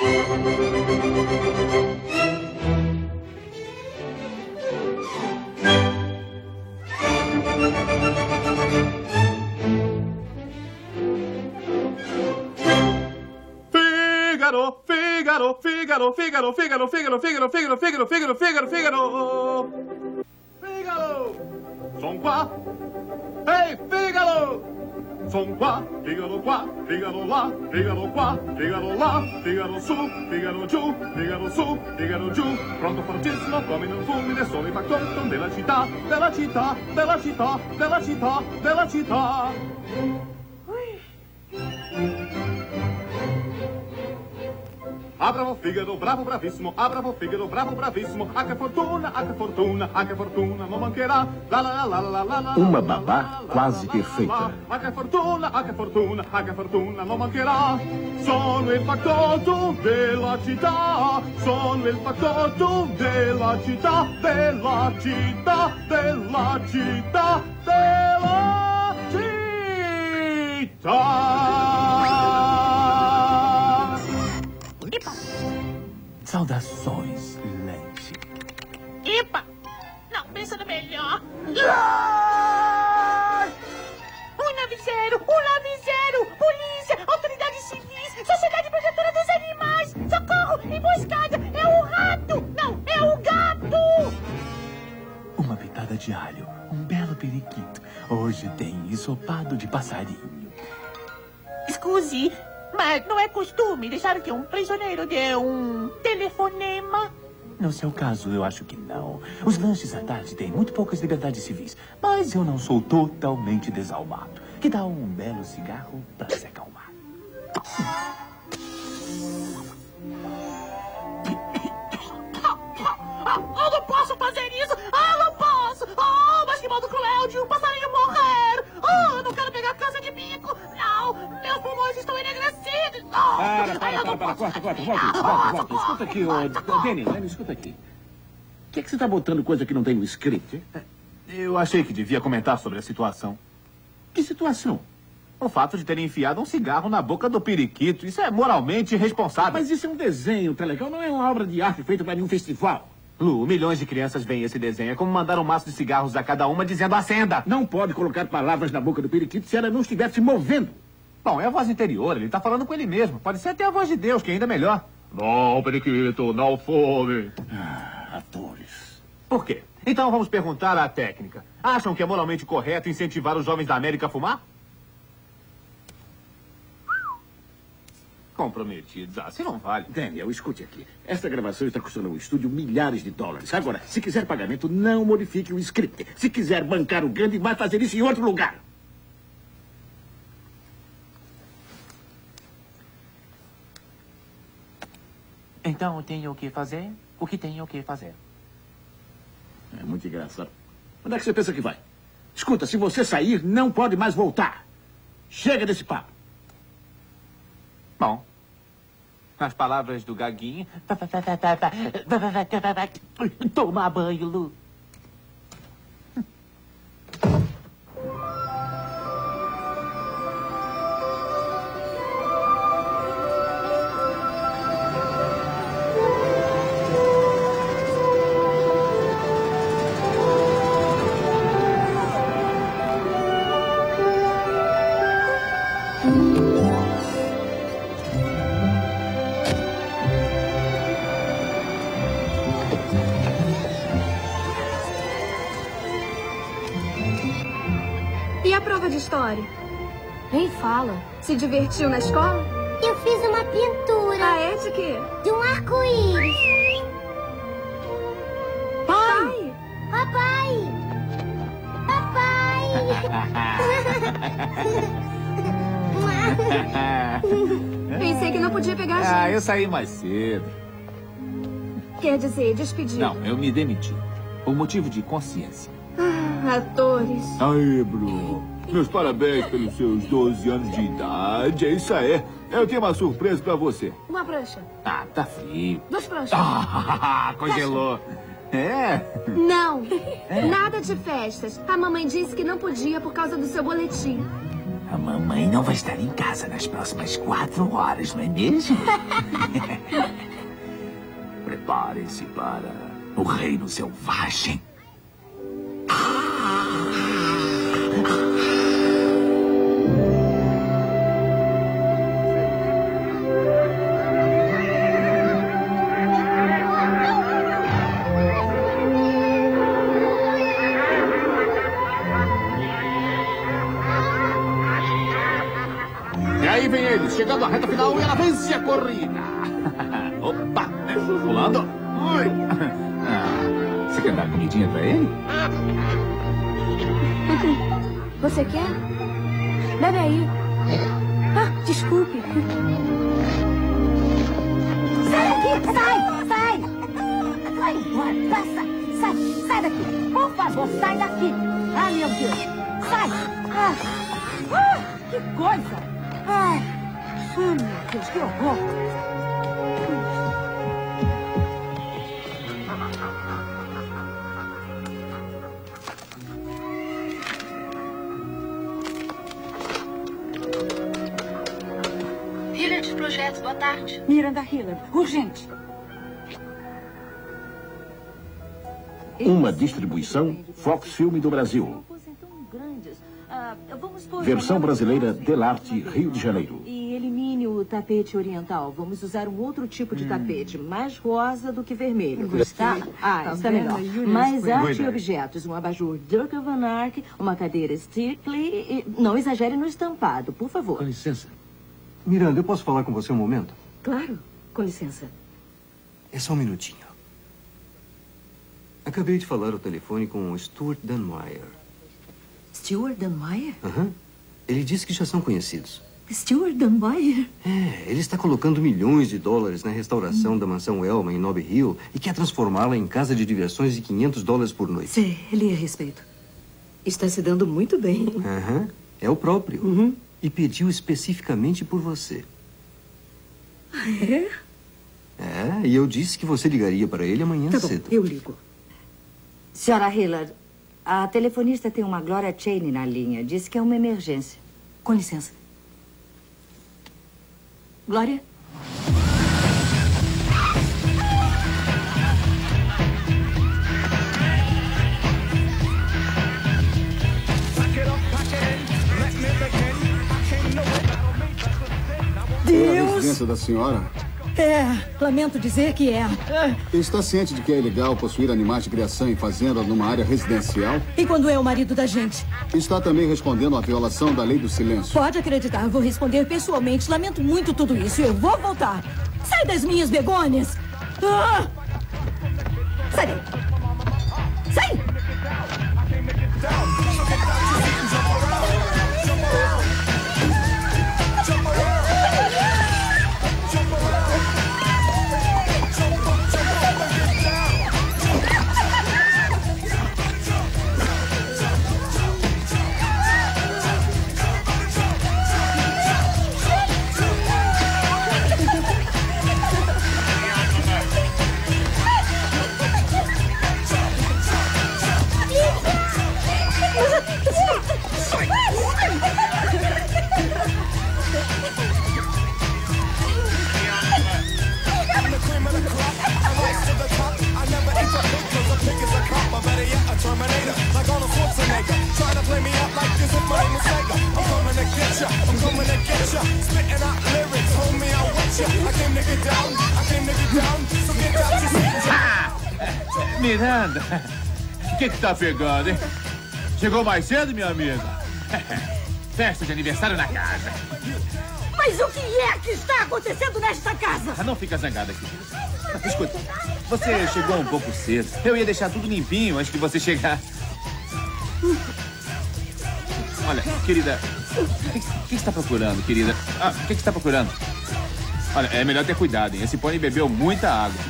Figaro! Figaro! Son qua! Hey, Figaro! Son qua, Figaro qua, Figaro là, Figaro qua, Figaro là, Figaro su, Figaro giù, Figaro su, Figaro giù. Pronto fortissimo come in un fulmine solo il factotum della città, della città, della città, della città, della città. Bravo Figaro, bravo bravissimo, bravo Figaro, bravo bravissimo. Ah che fortuna, ah che fortuna, ah che fortuna, non mancherà. La la la la la la. Uma babá quase perfeita. Ah che fortuna, ah che fortuna, ah che fortuna, non mancherà. Sono il factotum della città, sono il factotum della città, della città, della città, della città. Saudações, Lente. Epa! Não, pensando melhor. 190, polícia, autoridades civis, sociedade protetora dos animais, socorro, emboscada, é o rato, não, é o gato. Uma pitada de alho, um belo periquito. Hoje tem ensopado de passarinho. Scusi, mas não é costume deixar que um prisioneiro dê um telefonema? No seu caso, eu acho que não. Os lanches à tarde têm muito poucas liberdades civis. Mas eu não sou totalmente desalmado. Que dá um belo cigarro pra se acalmar. Eu não posso fazer isso! Eu não posso! Mas que mal do cruel de um passarinho morrer! Eu não quero pegar câncer de bico! Não! Meus pulmões estão enegrecidos! Para, volta. Escuta aqui, Danny, escuta aqui. Por que você tá botando coisa que não tem no script? Eu achei que devia comentar sobre a situação. Que situação? O fato de terem enfiado um cigarro na boca do periquito. Isso é moralmente irresponsável. Mas isso é um desenho, tá legal? Não é uma obra de arte feita para nenhum festival. Lu, milhões de crianças veem esse desenho. É como mandar um maço de cigarros a cada uma dizendo acenda. Não pode colocar palavras na boca do periquito se ela não estiver se movendo. Bom, é a voz interior. Ele tá falando com ele mesmo. Pode ser até a voz de Deus, que é ainda melhor. Não, periquito, não fome. Atores. Por quê? Então vamos perguntar à técnica. Acham que é moralmente correto incentivar os jovens da América a fumar? Comprometidos. Assim não vale. Daniel, escute aqui. Esta gravação está custando ao estúdio milhares de dólares. Agora, se quiser pagamento, não modifique o script. Se quiser bancar o Gandhi, vai fazer isso em outro lugar. Então eu tenho o que fazer? O que tenho que fazer? É muito engraçado. Onde é que você pensa que vai? Escuta, se você sair, não pode mais voltar. Chega desse papo. Bom, nas palavras do Gaguinho... Toma banho, Lu. E a prova de história? Nem fala. Se divertiu na escola? Eu fiz uma pintura. Ah, é de quê? De um arco-íris. Pai! Papai! Pensei que não podia pegar a gente. eu saí mais cedo. Quer dizer, despedir. Não, eu me demiti. Por motivo de consciência. Atores. Aí, Bruno. Meus parabéns pelos seus 12 anos de idade. É isso aí. Eu tenho uma surpresa pra você. Uma prancha. Ah, tá frio. 2 pranchas. Congelou. É? Não. Nada de festas. A mamãe disse que não podia por causa do seu boletim. A mamãe não vai estar em casa nas próximas 4 horas, não é mesmo? Prepare-se para o reino selvagem. E aí vem eles, chegando à reta final e ela vence a corrida. Opa! Pulando. Ui. Você quer dar comidinha pra ele? Você quer? Bebe aí. Ah, desculpe. Sai daqui! Sai! Sai! Vai embora! Passa! Sai daqui! Por favor, sai daqui! Ah, meu Deus! Sai! Que coisa! Ai! Meu Deus, que horror! Hillard de Projetos, boa tarde. Miranda Hillard, urgente! Uma distribuição Fox Film do Brasil. Versão brasileira Delarte, Rio de Janeiro. E elimine o tapete oriental. Vamos usar um outro tipo de tapete, mais rosa do que vermelho. Tá? Está melhor. Mais arte e objetos. Um abajur Durga Van Ark, uma cadeira Stickley. E... Não exagere no estampado, por favor. Com licença. Miranda, eu posso falar com você um momento? Claro, com licença. É só um minutinho. Acabei de falar ao telefone com o Stuart Dunmire. Stuart Dunmire? Aham. Ele disse que já são conhecidos. Stuart Dunmire? Ele está colocando milhões de dólares na restauração da mansão Elma em Nob Hill e quer transformá-la em casa de diversões de $500 por noite. Sei, li a respeito. Está se dando muito bem. Aham. É o próprio. E pediu especificamente por você. É? É, e eu disse que você ligaria para ele amanhã Tá bom, cedo. eu ligo. Senhora Hillard, a telefonista tem uma Gloria Cheney na linha. Disse que é uma emergência. Com licença. Glória? É a residência da senhora? Lamento dizer que é. Está ciente de que é ilegal possuir animais de criação em fazenda numa área residencial? E quando é o marido da gente? Está também respondendo à violação da lei do silêncio. Pode acreditar, vou responder pessoalmente. Lamento muito tudo isso. Eu vou voltar. Sai das minhas begônias! Sai daí! Sai! Miranda, o que tá pegando, hein? Chegou mais cedo, minha amiga? Festa de aniversário na casa. Mas o que é que está acontecendo nesta casa? Não fica zangada aqui. Escuta, você chegou um pouco cedo. Eu ia deixar tudo limpinho antes que você chegar. Olha, querida, o que está procurando, querida? O que está procurando? Olha, é melhor ter cuidado, hein? Esse pônei bebeu muita água.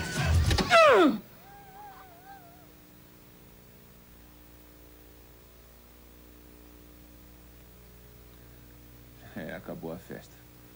Acabou a festa.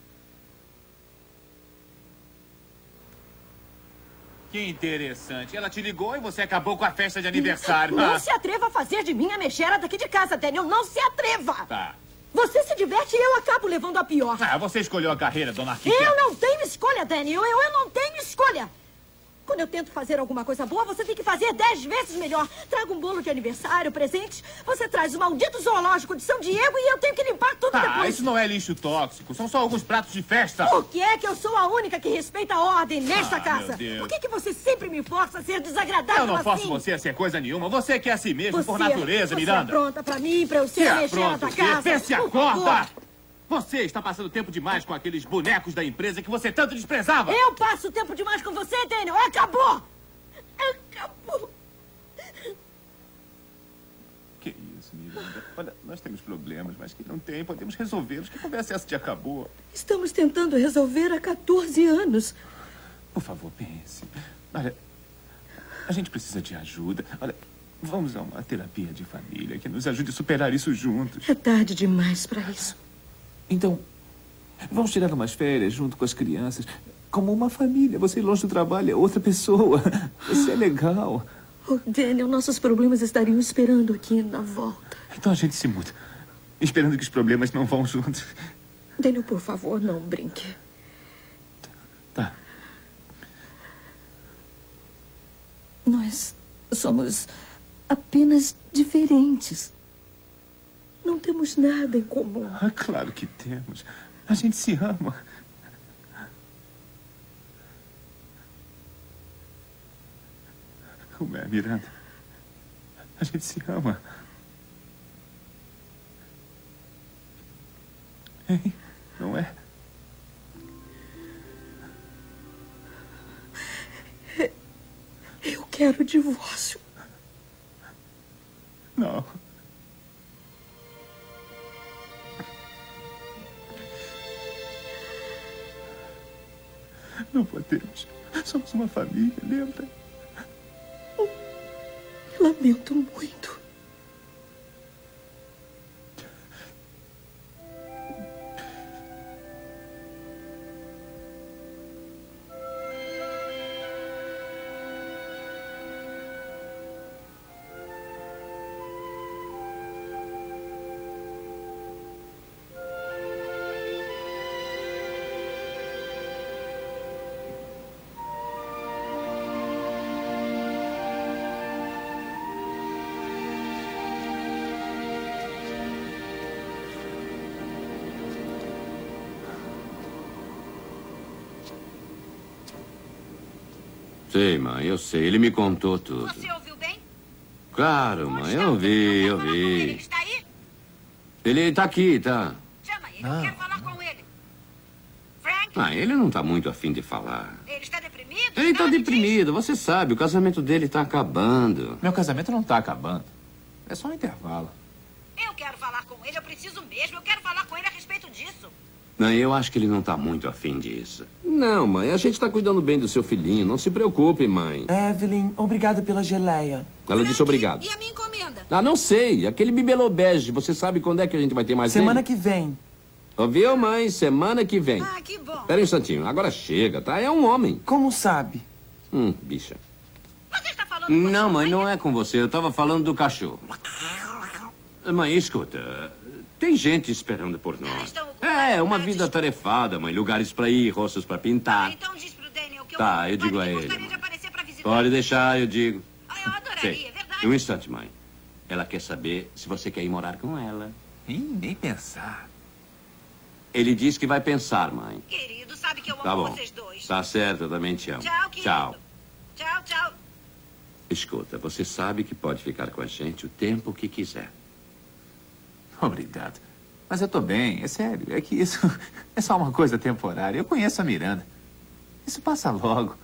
Que interessante. Ela te ligou e você acabou com a festa de aniversário. Não se atreva a fazer de mim a mexera daqui de casa, Daniel. Não se atreva. Tá. Você se diverte e eu acabo levando a pior. Ah, você escolheu a carreira, dona Arquiteta. Eu não tenho escolha, Daniel. Eu não tenho escolha. Quando eu tento fazer alguma coisa boa, você tem que fazer 10 vezes melhor. Traga um bolo de aniversário, presentes. Você traz o maldito zoológico de São Diego e eu tenho que limpar tudo depois. Isso não é lixo tóxico. São só alguns pratos de festa. Por que é que eu sou a única que respeita a ordem nesta casa? Meu Deus. Por que você sempre me força a ser desagradável assim? Eu não forço você a ser coisa nenhuma. Você quer a si mesmo por natureza, você Miranda. Você é pronta pra mim, pra eu ser a megera da casa. Vê se acorda! Você está passando tempo demais com aqueles bonecos da empresa que você tanto desprezava. Eu passo tempo demais com você, Daniel. Acabou! Acabou! Que isso, Miranda? Olha, nós temos problemas, mas que não tem. Podemos resolvê-los. Que conversa é essa de acabou? Estamos tentando resolver há 14 anos. Por favor, pense. Olha, a gente precisa de ajuda. Olha, vamos a uma terapia de família que nos ajude a superar isso juntos. É tarde demais para isso. Então, vamos tirar umas férias junto com as crianças. Como uma família. Você longe do trabalho é outra pessoa. Isso é legal. Oh, Daniel, nossos problemas estariam esperando aqui na volta. Então a gente se muda. Esperando que os problemas não vão juntos. Daniel, por favor, não brinque. Tá. Nós somos apenas diferentes. Não temos nada em comum. Ah, claro que temos. A gente se ama. Como é, Miranda? A gente se ama. Hein? Não é? Eu quero o divórcio. Não. Não podemos. Somos uma família, lembra? Lamento muito. Sei, mãe, eu sei. Ele me contou tudo. Você ouviu bem? Claro, mãe, eu vi. Ele está aí? Ele tá aqui, tá? Chama ele, eu quero falar com ele. Frank? Ele não tá muito afim de falar. Ele está deprimido? Ele tá deprimido, você sabe, o casamento dele tá acabando. Meu casamento não tá acabando. É só um intervalo. Eu quero falar com ele, eu preciso mesmo. Eu quero falar com ele a respeito disso. Mãe, eu acho que ele não tá muito afim disso. Não, mãe, a gente tá cuidando bem do seu filhinho. Não se preocupe, mãe. Evelyn, obrigado pela geleia. Ela disse obrigado. E a minha encomenda? Ah, não sei. Aquele bibelô bege. Você sabe quando é que a gente vai ter mais Semana dele? que vem. Ouviu, mãe? Semana que vem. Ah, que bom. Espera um instantinho. Agora chega, tá? É um homem. Como sabe? Bicha. Você está falando Não, mãe, não é com você. Eu tava falando do cachorro. Mãe, escuta. Tem gente esperando por nós. É, uma vida atarefada, mãe. Lugares pra ir, roças pra pintar. Então diz pro Daniel que eu digo a ele. Pode deixar, eu digo. Eu adoraria, Sei. é verdade. Um instante, mãe. Ela quer saber se você quer ir morar com ela. Nem pensar. Ele diz que vai pensar, mãe. Querido, sabe que eu Tá amo bom. vocês dois. Tá certo, eu também te amo. Tchau, querido. Tchau. Tchau, tchau. Escuta, você sabe que pode ficar com a gente o tempo que quiser. Obrigado. Mas eu tô bem, é sério. É que isso é só uma coisa temporária. Eu conheço a Miranda. Isso passa logo.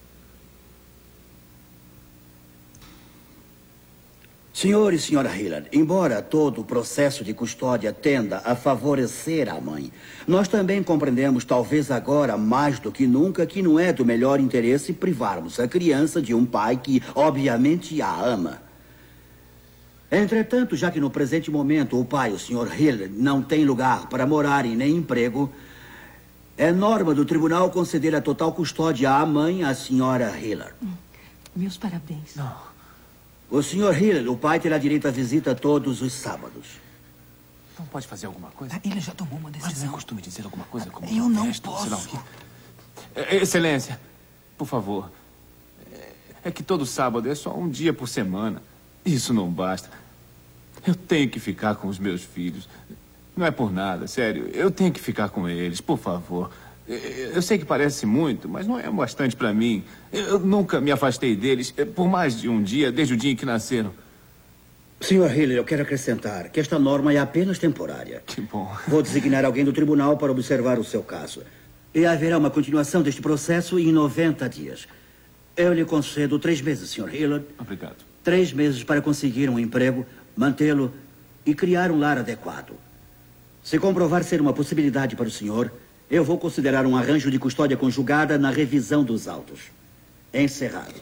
Senhor e senhora Hillard, embora todo o processo de custódia tenda a favorecer a mãe, nós também compreendemos, talvez agora mais do que nunca, que não é do melhor interesse privarmos a criança de um pai que, obviamente, a ama. Entretanto, já que no presente momento o pai, o Sr. Hillard, não tem lugar para morar e nem emprego, é norma do tribunal conceder a total custódia à mãe, a Sra. Hillard. Meus parabéns. O Sr. Hillard, o pai, terá direito à visita todos os sábados. Não pode fazer alguma coisa? Ele já tomou uma decisão. Mas não é costume dizer alguma coisa como Eu não protesto, sei lá o posso. quê. Excelência, por favor. É que todo sábado é só um dia por semana. Isso não basta. Eu tenho que ficar com os meus filhos. Não é por nada, sério. Eu tenho que ficar com eles, por favor. Eu sei que parece muito, mas não é bastante para mim. Eu nunca me afastei deles por mais de um dia, desde o dia em que nasceram. Sr. Hiller, eu quero acrescentar que esta norma é apenas temporária. Que bom. Vou designar alguém do tribunal para observar o seu caso. E haverá uma continuação deste processo em 90 dias. Eu lhe concedo 3 meses, Sr. Hiller. Obrigado. 3 meses para conseguir um emprego, mantê-lo e criar um lar adequado. Se comprovar ser uma possibilidade para o senhor, eu vou considerar um arranjo de custódia conjugada na revisão dos autos. Encerrado.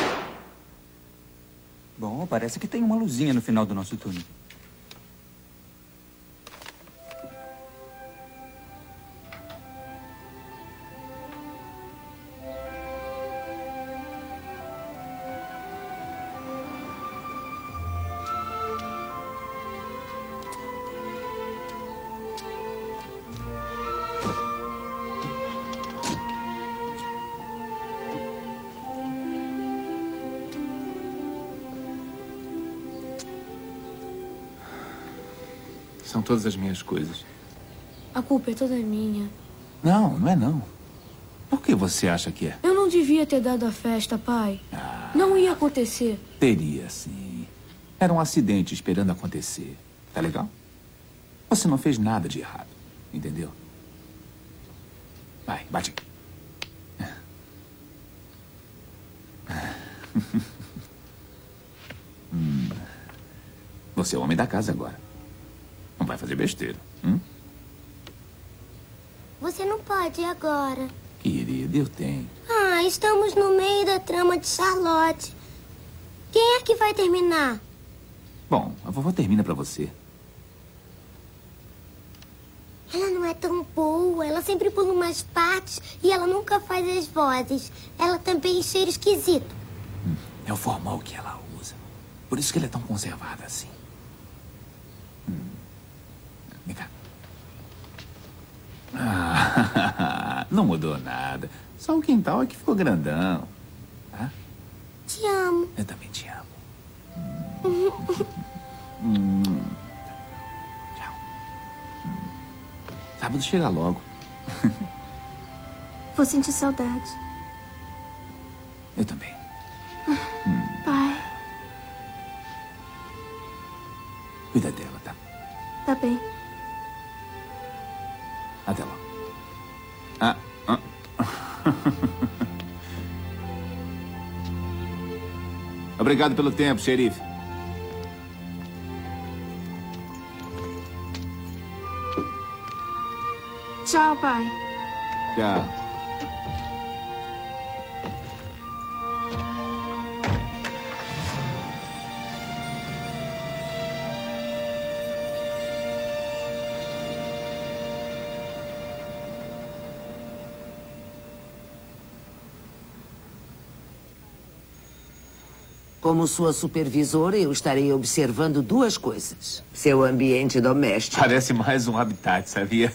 Bom, parece que tem uma luzinha no final do nosso túnel. São todas as minhas coisas. A culpa é toda minha. Não, não é não. Por que você acha que é? Eu não devia ter dado a festa, pai. Não ia acontecer. Teria, sim. Era um acidente esperando acontecer. Tá legal? Você não fez nada de errado. Entendeu? Vai, bate. Você é o homem da casa agora. Não vai fazer besteira. Você não pode ir agora. Querida, eu tenho. Ah, estamos no meio da trama de Charlotte. Quem é que vai terminar? Bom, a vovó termina pra você. Ela não é tão boa. Ela sempre pula umas partes e ela nunca faz as vozes. Ela também tem cheiro esquisito. É o formal que ela usa. Por isso que ela é tão conservada assim. Vem cá. Não mudou nada. Só o quintal é que ficou grandão. Tá? Te amo. Eu também te amo. Tchau. Sábado chega logo. Vou sentir saudade. Eu também. Pai. Cuida dela, tá? Tá bem. Até logo. Obrigado pelo tempo, xerife. Tchau, pai. Tchau. Como sua supervisora, eu estarei observando 2 coisas. Seu ambiente doméstico. Parece mais um habitat, sabia?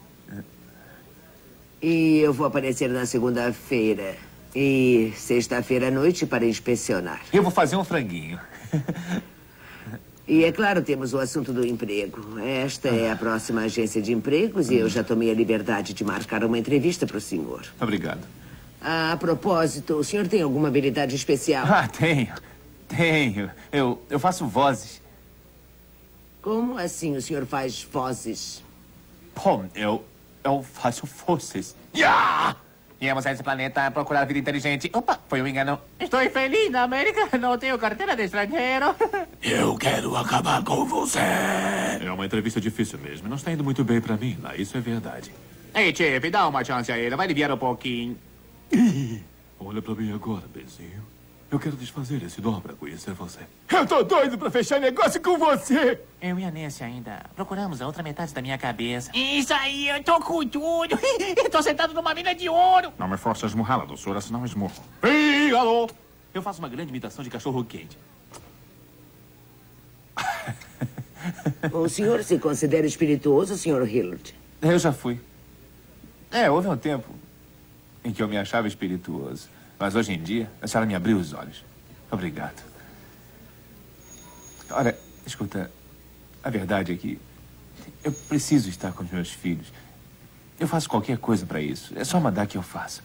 E eu vou aparecer na segunda-feira. E sexta-feira à noite para inspecionar. Eu vou fazer um franguinho. E, é claro, temos o assunto do emprego. Esta é a próxima agência de empregos e eu já tomei a liberdade de marcar uma entrevista para o senhor. Obrigado. A propósito, o senhor tem alguma habilidade especial? Tenho. Eu faço vozes. Como assim o senhor faz vozes? Bom, eu faço forças. Yeah! Viemos a esse planeta a procurar vida inteligente. Opa, foi um engano. Estou infeliz na América. Não tenho carteira de estrangeiro. Eu quero acabar com você. É uma entrevista difícil mesmo. Não está indo muito bem pra mim, lá. Isso é verdade. Ei, Chip, dá uma chance a ele. Vai aliviar um pouquinho. Olha pra mim agora, Benzinho. Eu quero desfazer esse dó pra conhecer você. Eu tô doido pra fechar negócio com você. Eu e a Nancy ainda procuramos a outra metade da minha cabeça. Isso aí, eu tô com tudo. Eu tô sentado numa mina de ouro. Não me force a esmurrá-la, doçura, senão esmurro. Fígado! Eu faço uma grande imitação de cachorro quente. O senhor se considera espirituoso, Sr. Hillard? Eu já fui. Houve um tempo em que eu me achava espirituoso. Mas hoje em dia, a senhora me abriu os olhos. Obrigado. Olha, escuta, a verdade é que eu preciso estar com os meus filhos. Eu faço qualquer coisa para isso. É só mandar que eu faço.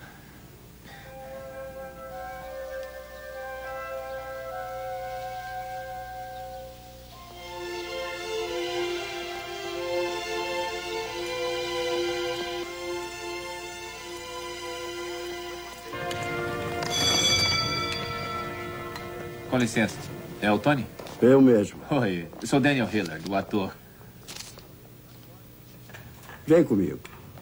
Com licença. É o Tony? Eu mesmo. Oi, eu sou Daniel Hillard, o ator. Vem comigo.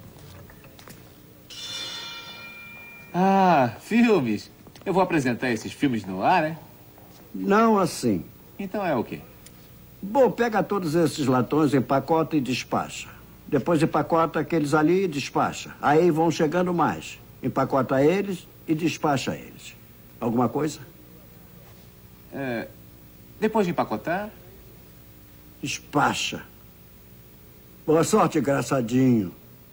Ah, filmes. Eu vou apresentar esses filmes no ar, né? Não assim. Então é o quê? Bom, pega todos esses latões, empacota e despacha. Depois empacota aqueles ali e despacha. Aí vão chegando mais. Empacota eles e despacha eles. Alguma coisa? Depois de empacotar? Despacha. Boa sorte, engraçadinho.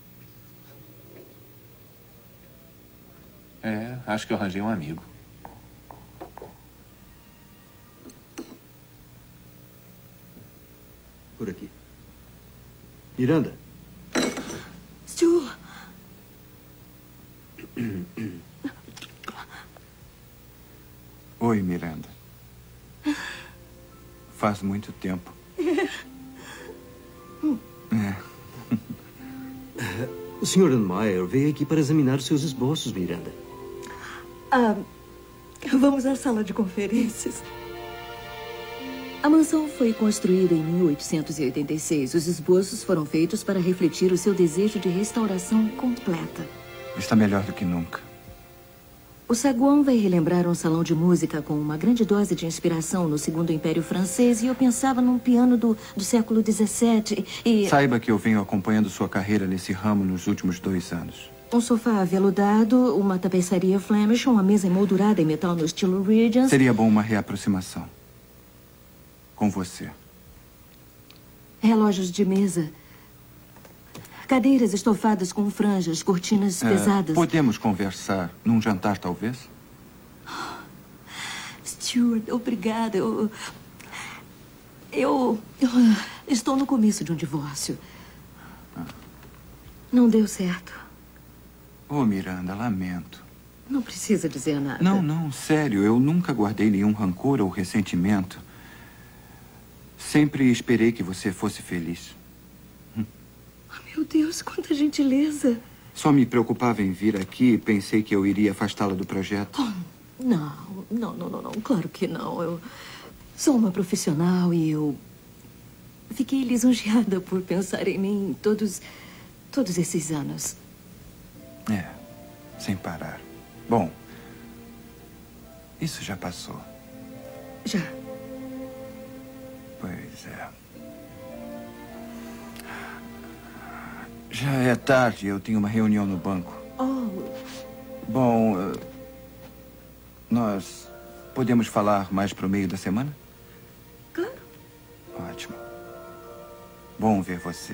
Acho que eu arranjei um amigo. Por aqui. Miranda. Stu. Oi, Miranda. Faz muito tempo. O Sr. Meyer veio aqui para examinar os seus esboços, Miranda. Vamos à sala de conferências. A mansão foi construída em 1886. Os esboços foram feitos para refletir o seu desejo de restauração completa. Está melhor do que nunca. O saguão vai relembrar um salão de música com uma grande dose de inspiração no Segundo Império Francês, e eu pensava num piano do século XVII e... Saiba que eu venho acompanhando sua carreira nesse ramo nos últimos 2 anos. Um sofá aveludado, uma tapeçaria Flemish, uma mesa emoldurada em metal no estilo Regents. Seria bom uma reaproximação. Com você. Relógios de mesa. Cadeiras estofadas com franjas, cortinas pesadas. Podemos conversar num jantar, talvez? Stuart, obrigada. Eu estou no começo de um divórcio. Não deu certo. Oh, Miranda, lamento. Não precisa dizer nada. Não, sério. Eu nunca guardei nenhum rancor ou ressentimento. Sempre esperei que você fosse feliz. Meu Deus, quanta gentileza. Só me preocupava em vir aqui e pensei que eu iria afastá-la do projeto. Não. Claro que não. Eu sou uma profissional e eu fiquei lisonjeada por pensar em mim todos esses anos. Sem parar. Bom, isso já passou. Já. Pois é. Já é tarde, eu tenho uma reunião no banco. Bom, nós podemos falar mais pro meio da semana? Claro. Ótimo. Bom ver você.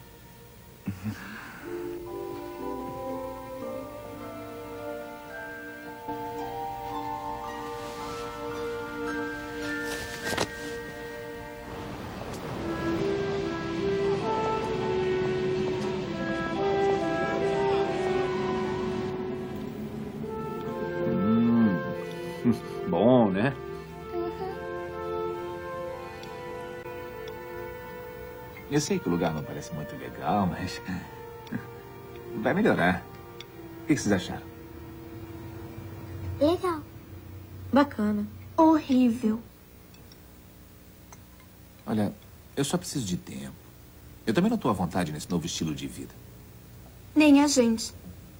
Bom, né? Eu sei que o lugar não parece muito legal, mas... vai melhorar. O que vocês acharam? Legal. Bacana. Horrível. Olha, eu só preciso de tempo. Eu também não estou à vontade nesse novo estilo de vida. Nem a gente.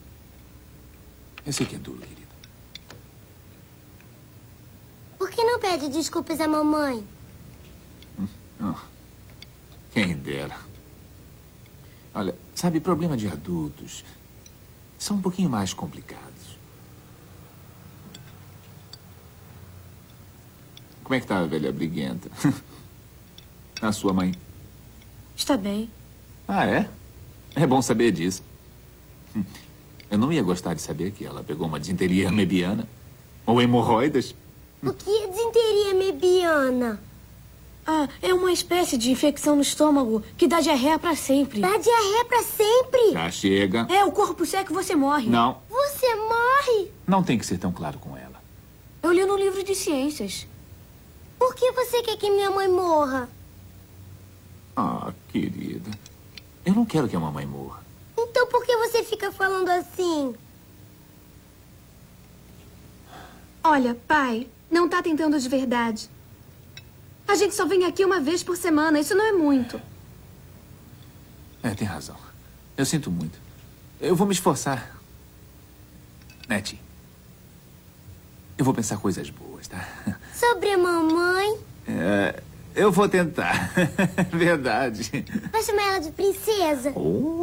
Eu sei que é duro, querido. Por que não pede desculpas à mamãe? Quem dera. Olha, sabe, problema de adultos são um pouquinho mais complicados. Como é que tá a velha briguenta? A sua mãe? Está bem. Ah, é? É bom saber disso. Eu não ia gostar de saber que ela pegou uma disenteria amebiana. Ou hemorroidas. O que é disenteria amebiana? Ah, é uma espécie de infecção no estômago que dá diarreia pra sempre. Dá diarreia pra sempre? Já chega. É, o corpo seca e você morre. Não. Você morre? Não tem que ser tão claro com ela. Eu li no livro de ciências. Por que você quer que minha mãe morra? Ah, querida. Eu não quero que a mamãe morra. Então por que você fica falando assim? Olha, pai, não tá tentando de verdade. A gente só vem aqui uma vez por semana, isso não é muito. É, tem razão. Eu sinto muito. Eu vou me esforçar. Nettie, eu vou pensar coisas boas, tá? Sobre a mamãe? Eu vou tentar. Verdade. Vai chamar ela de princesa?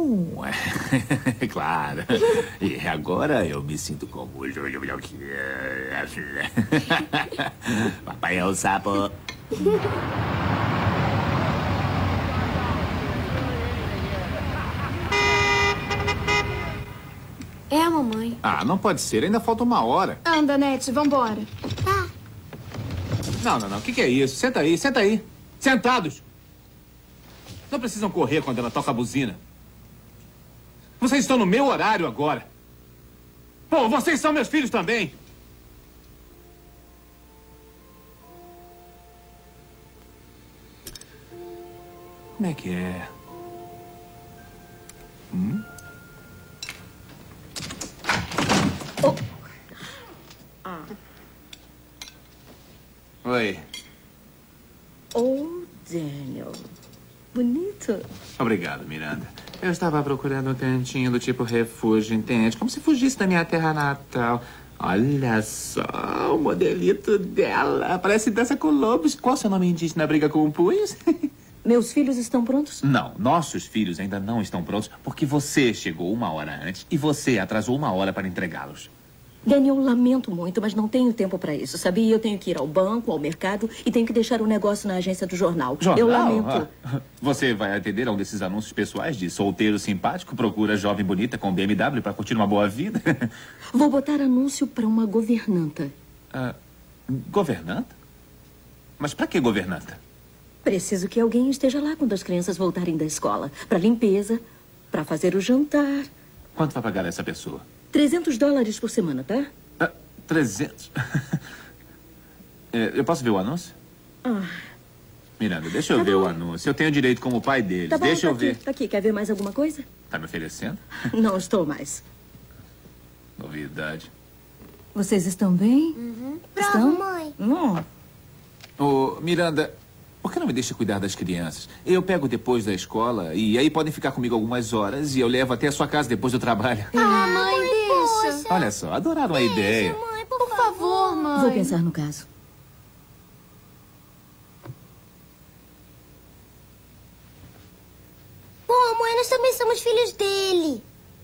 Claro. E agora eu me sinto como... Papai é o sapo. É a mamãe. Ah, não pode ser. Ainda falta 1 hora. Anda, Nete, vambora. Não. O que é isso? Senta aí, senta aí. Sentados. Não precisam correr quando ela toca a buzina. Vocês estão no meu horário agora. Pô, vocês são meus filhos também. Como é que é? Oi. Oh, Daniel. Bonito. Obrigado, Miranda. Eu estava procurando um cantinho do tipo refúgio, entende? Como se fugisse da minha terra natal. Olha só, o modelito dela. Parece dança com lobos. Qual seu nome indígena? Briga com punhos? Meus filhos estão prontos? Não, nossos filhos ainda não estão prontos porque você chegou 1 hora antes e você atrasou 1 hora para entregá-los. Daniel, lamento muito, mas não tenho tempo para isso, sabia? Eu tenho que ir ao banco, ao mercado e tenho que deixar o negócio na agência do jornal. Jornal? Eu lamento. Você vai atender a um desses anúncios pessoais de solteiro simpático, procura jovem bonita com BMW para curtir uma boa vida? Vou botar anúncio para uma governanta. Governanta? Mas para que governanta? Preciso que alguém esteja lá quando as crianças voltarem da escola. Para limpeza, para fazer o jantar. Quanto vai pagar essa pessoa? $300 por semana, tá? 300? Eu posso ver o anúncio? Miranda, deixa eu ver o anúncio. Eu tenho direito como pai deles. Tá bom, deixa eu ver. Tá aqui. Quer ver mais alguma coisa? Tá me oferecendo? Não estou mais. Novidade. Vocês estão bem? Prova, Estão? mãe. Miranda, por que não me deixa cuidar das crianças? Eu pego depois da escola e aí podem ficar comigo algumas horas e eu levo até a sua casa depois do trabalho. Mãe, deixa. Olha só, adoraram a ideia. Mãe, Por favor, mãe. Vou pensar no caso. Pô, mãe, nós também somos filhos dele.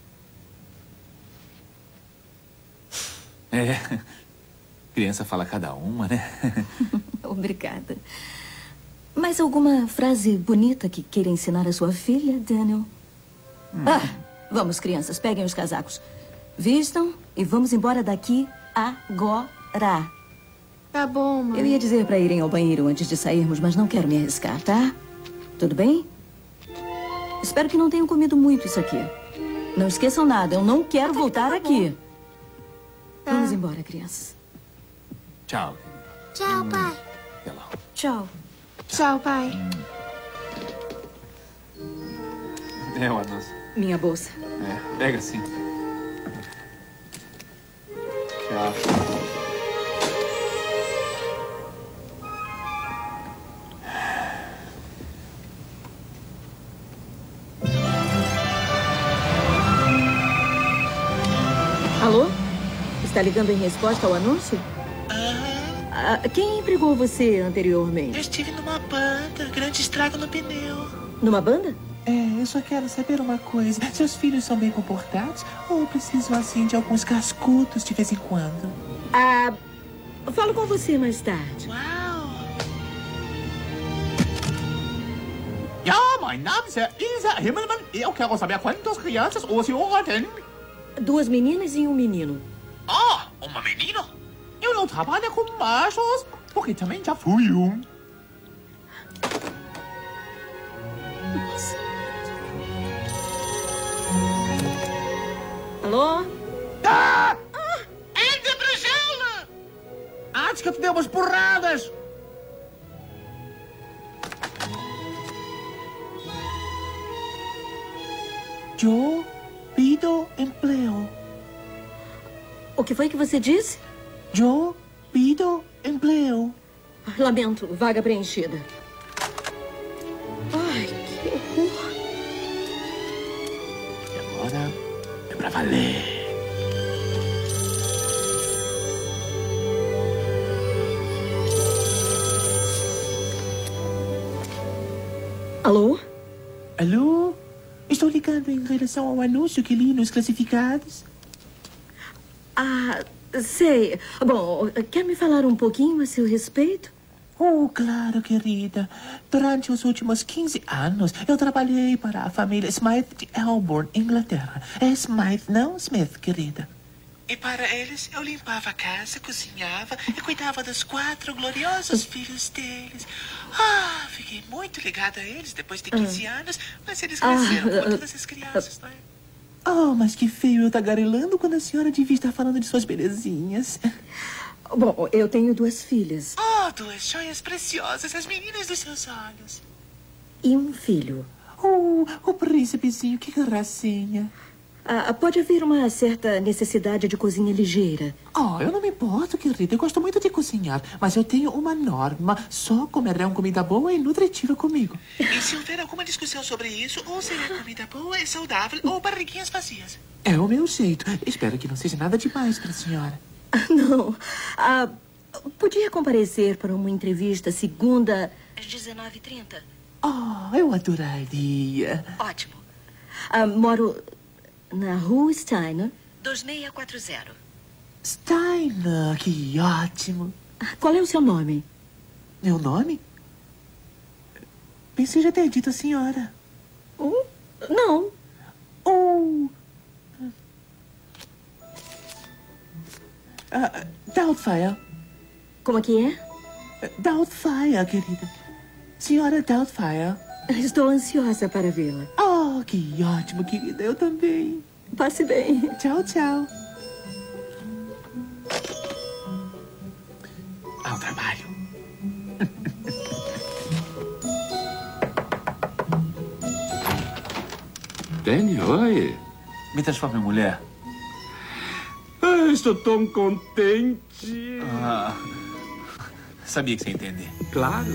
Criança fala cada uma, né? Obrigada. Mais alguma frase bonita que queira ensinar a sua filha, Daniel? Vamos, crianças, peguem os casacos. Vistam e vamos embora daqui agora. Tá bom, mãe. Eu ia dizer para irem ao banheiro antes de sairmos, mas não quero me arriscar, tá? Tudo bem? Espero que não tenham comido muito isso aqui. Não esqueçam nada, eu não quero voltar aqui. Vamos embora, crianças. Tchau. Tchau, pai. Tchau. Tchau, pai. É o anúncio. Minha bolsa. Pega sim. Tchau. Alô? Está ligando em resposta ao anúncio? Quem empregou você anteriormente? Eu estive numa banda, grande estrago no pneu. Numa banda? Eu só quero saber uma coisa. Seus filhos são bem comportados ou precisam, assim, de alguns cascudos de vez em quando? Falo com você mais tarde. Uau! Ja, mein Name ist Isa Himmelmann. Eu quero saber quantas crianças o senhor tem. 2 meninas e um menino. Ah, uma menina? Eu não trabalho com machos, porque também já fui um. Alô? Ah! Anda pra jaula! Acho que te deu umas porradas. Eu pido emprego. O que foi que você disse? Eu pido emprego. Lamento, vaga preenchida. Ai, que horror. E agora é pra valer. Alô? Alô? Estou ligando em relação ao anúncio que li nos classificados. Ah, sei. Bom, quer me falar um pouquinho a seu respeito? Oh, claro, querida. Durante os últimos 15 anos, eu trabalhei para a família Smythe de Elborn, Inglaterra. É Smythe, não Smith, querida. E para eles, eu limpava a casa, cozinhava e cuidava dos 4 gloriosos filhos deles. Ah, fiquei muito ligada a eles depois de 15 anos, mas eles cresceram como todas as crianças, não é? Oh, mas que feio eu tagarelando quando a senhora devia estar falando de suas belezinhas. Bom, eu tenho 2 filhas. Oh, 2 joias preciosas, as meninas dos seus olhos. E um filho. Oh, o príncipezinho, que gracinha. Pode haver uma certa necessidade de cozinha ligeira. Oh, eu não me importo, querida. Eu gosto muito de cozinhar. Mas eu tenho uma norma. Só comerão comida boa e nutritiva comigo. E se houver alguma discussão sobre isso, ou será comida boa e saudável, ou barriguinhas vazias. É o meu jeito. Espero que não seja nada demais para a senhora. Não. Podia comparecer para uma entrevista segunda às 19h30? Oh, eu adoraria. Ótimo. Moro na Rua Steiner, 2640. Steiner, que ótimo. Qual é o seu nome? Meu nome? Pensei já ter dito a senhora. Não. Doubtfire. Como é que é? Doubtfire, querida. Senhora Doubtfire. Estou ansiosa para vê-la. Oh, que ótimo, querida. Eu também. Passe bem. Tchau, tchau. Ao trabalho. Danny, oi. Me transforma em mulher. Ah, estou tão contente. Sabia que você ia entender. Claro.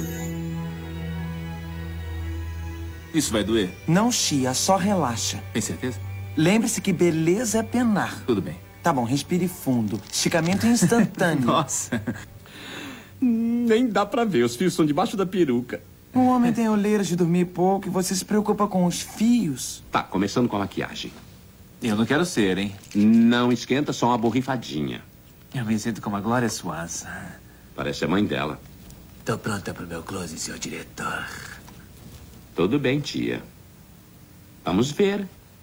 Isso vai doer? Não chia, só relaxa. Tem certeza? Lembre-se que beleza é penar. Tudo bem. Tá bom, respire fundo. Esticamento instantâneo. Nossa. Nem dá pra ver, os fios estão debaixo da peruca. Um homem tem olheiras de dormir pouco e você se preocupa com os fios. Tá, começando com a maquiagem. Eu não quero ser, hein? Não esquenta, só uma borrifadinha. Eu me sinto como a Glória Swanson. Parece a mãe dela. Tô pronta pro meu close, senhor diretor. Tudo bem, tia. Vamos ver.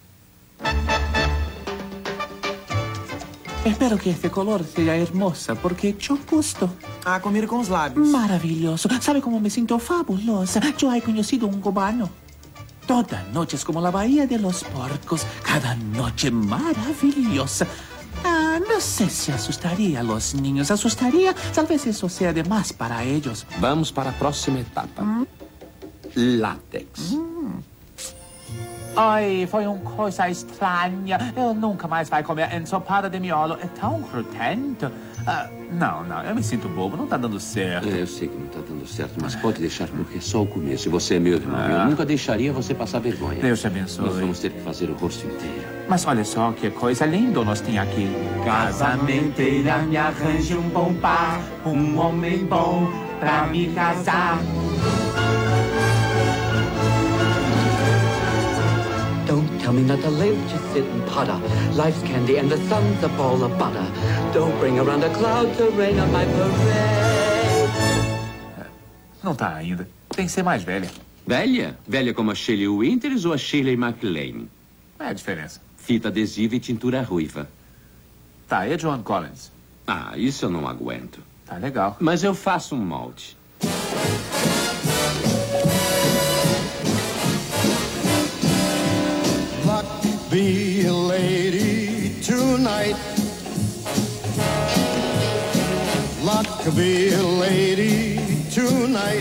Espero que este color seja hermosa, porque eu gosto. Comer com os lábios. Maravilhoso. ¿Sabe cómo me siento fabulosa? Yo he conocido un cubano. Toda noche es como la Bahía de los Porcos. Cada noche maravillosa. No sé si asustaría a los niños. Asustaría, tal vez eso sea de más para ellos. Vamos para a próxima etapa. Látex. Ai, foi uma coisa estranha. Eu nunca mais vai comer ensopada de miolo. É tão crudento. Não, eu me sinto bobo. Não tá dando certo. Eu sei que não tá dando certo, mas pode deixar porque é só o começo. Você é meu irmão. Eu nunca deixaria você passar vergonha. Deus te abençoe. Nós vamos ter que fazer o rosto inteiro. Mas olha só que coisa linda nós tem aqui. Casamenteira, me arranje um bom par, um homem bom pra me casar. Don't tell me not to live, just sit and putter. Life's candy and the sun's a ball of butter. Don't bring around a cloud to rain on my parade. Não tá ainda. Tem que ser mais velha. Velha? Velha como a Shirley Winters ou a Shirley MacLaine? Qual é a diferença? Fita adesiva e tintura ruiva. Tá, e a Joan Collins? Ah, isso eu não aguento. Tá legal. Mas eu faço um molde. Luck be a lady tonight. Luck be a lady tonight.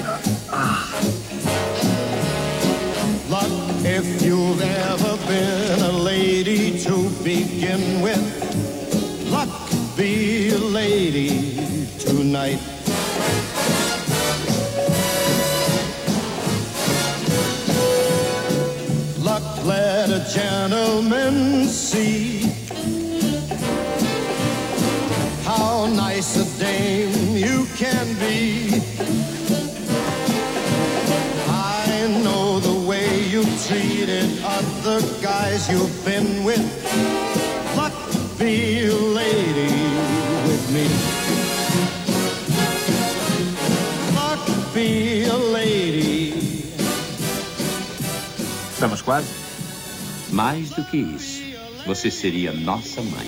Luck if you've ever been a lady to begin with. Luck be a lady tonight. Luck let a gentleman see how nice a dame you can be. I know the way you've treated other guys you've been with. Luck be a lady with me. Luck be a lady. Estamos quase? Mais do que isso. Você seria nossa mãe.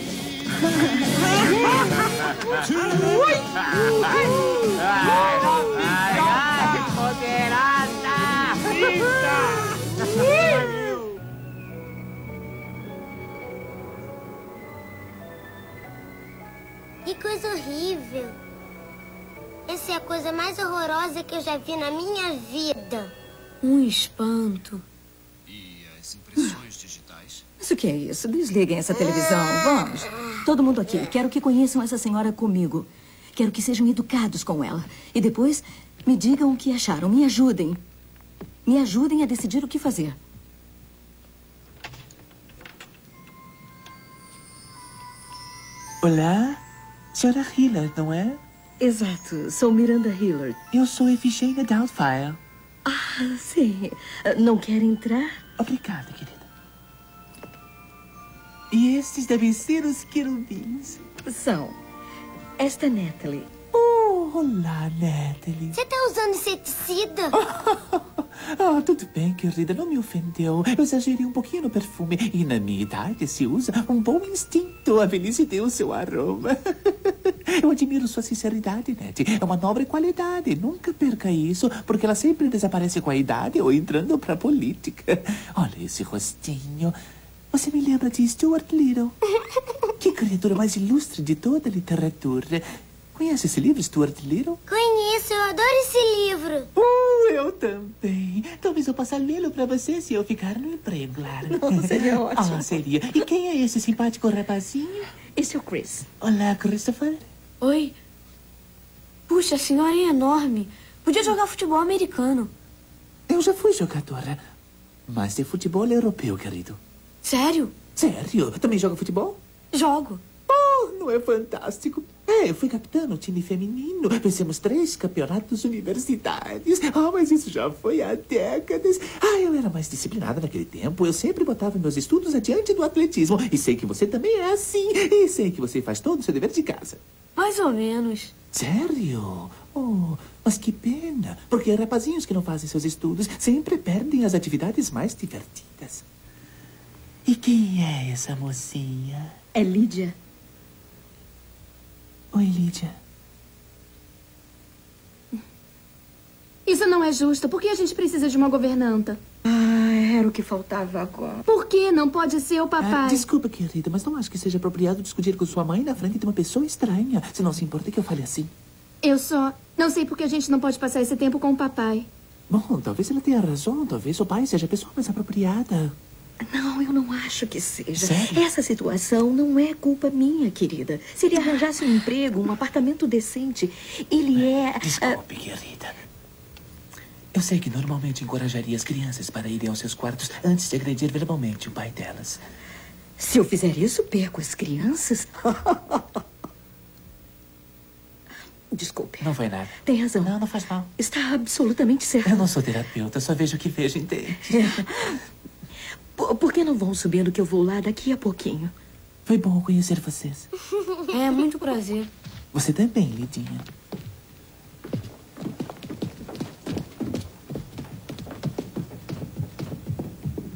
Que coisa horrível. Essa é a coisa mais horrorosa que eu já vi na minha vida. Um espanto. E as impressões digitais? Mas o que é isso? Desliguem essa televisão. Vamos. Todo mundo aqui. Quero que conheçam essa senhora comigo. Quero que sejam educados com ela. E depois me digam o que acharam. Me ajudem. Me ajudem a decidir o que fazer. Olá, senhora Hillard, não é? Exato. Sou Miranda Hillard. Eu sou Efigênia Doubtfire. Ah, sim. Não quer entrar? Obrigada, querida. E estes devem ser os querubins. São. Esta é Natalie. Oh, olá, Natalie. Você tá usando inseticida? Ah, tudo bem, querida. Não me ofendeu. Eu exagerei um pouquinho no perfume. E na minha idade se usa um bom instinto. A velhice deu o seu aroma. Eu admiro sua sinceridade, Nete. É uma nobre qualidade. Nunca perca isso, porque ela sempre desaparece com a idade ou entrando pra política. Olha esse rostinho. Você me lembra de Stuart Little. Que criatura mais ilustre de toda a literatura. Conhece esse livro, Stuart Little? Conheço, eu adoro esse livro. Eu também. Talvez eu possa lê-lo pra você se eu ficar no emprego, claro. Não, seria ótimo. Ah, seria. E quem é esse simpático rapazinho? Esse é o Chris. Olá, Christopher. Oi. Puxa, a senhora é enorme. Podia jogar futebol americano. Eu já fui jogadora. Mas de futebol europeu, querido. Sério? Sério? Também joga futebol? Jogo. Oh, não é fantástico? É, eu fui capitã no time feminino. Vencemos 3 campeonatos universitários. Ah, mas isso já foi há décadas. Ah, eu era mais disciplinada naquele tempo. Eu sempre botava meus estudos adiante do atletismo. E sei que você também é assim. E sei que você faz todo o seu dever de casa. Mais ou menos. Sério? Oh, mas que pena. Porque rapazinhos que não fazem seus estudos sempre perdem as atividades mais divertidas. E quem é essa mocinha? É Lídia. Oi, Lídia. Isso não é justo. Por que a gente precisa de uma governanta? Ah, era o que faltava agora. Por que não pode ser o papai? Desculpa, querida, mas não acho que seja apropriado discutir com sua mãe na frente de uma pessoa estranha. Se não se importa que eu fale assim. Eu só não sei por que a gente não pode passar esse tempo com o papai. Bom, talvez ela tenha razão. Talvez o pai seja a pessoa mais apropriada. Não, eu não acho que seja. Sério? Essa situação não é culpa minha, querida. Se ele arranjasse um emprego, um apartamento decente, ele é... Desculpe, querida. Eu sei que normalmente encorajaria as crianças para irem aos seus quartos antes de agredir verbalmente o pai delas. Se eu fizer isso, perco as crianças? Desculpe. Não foi nada. Tem razão. Não, não faz mal. Está absolutamente certo. Eu não sou terapeuta, só vejo o que vejo, entende? Por que não vão subindo que eu vou lá daqui a pouquinho? Foi bom conhecer vocês. É, muito prazer. Você também, Lidinha.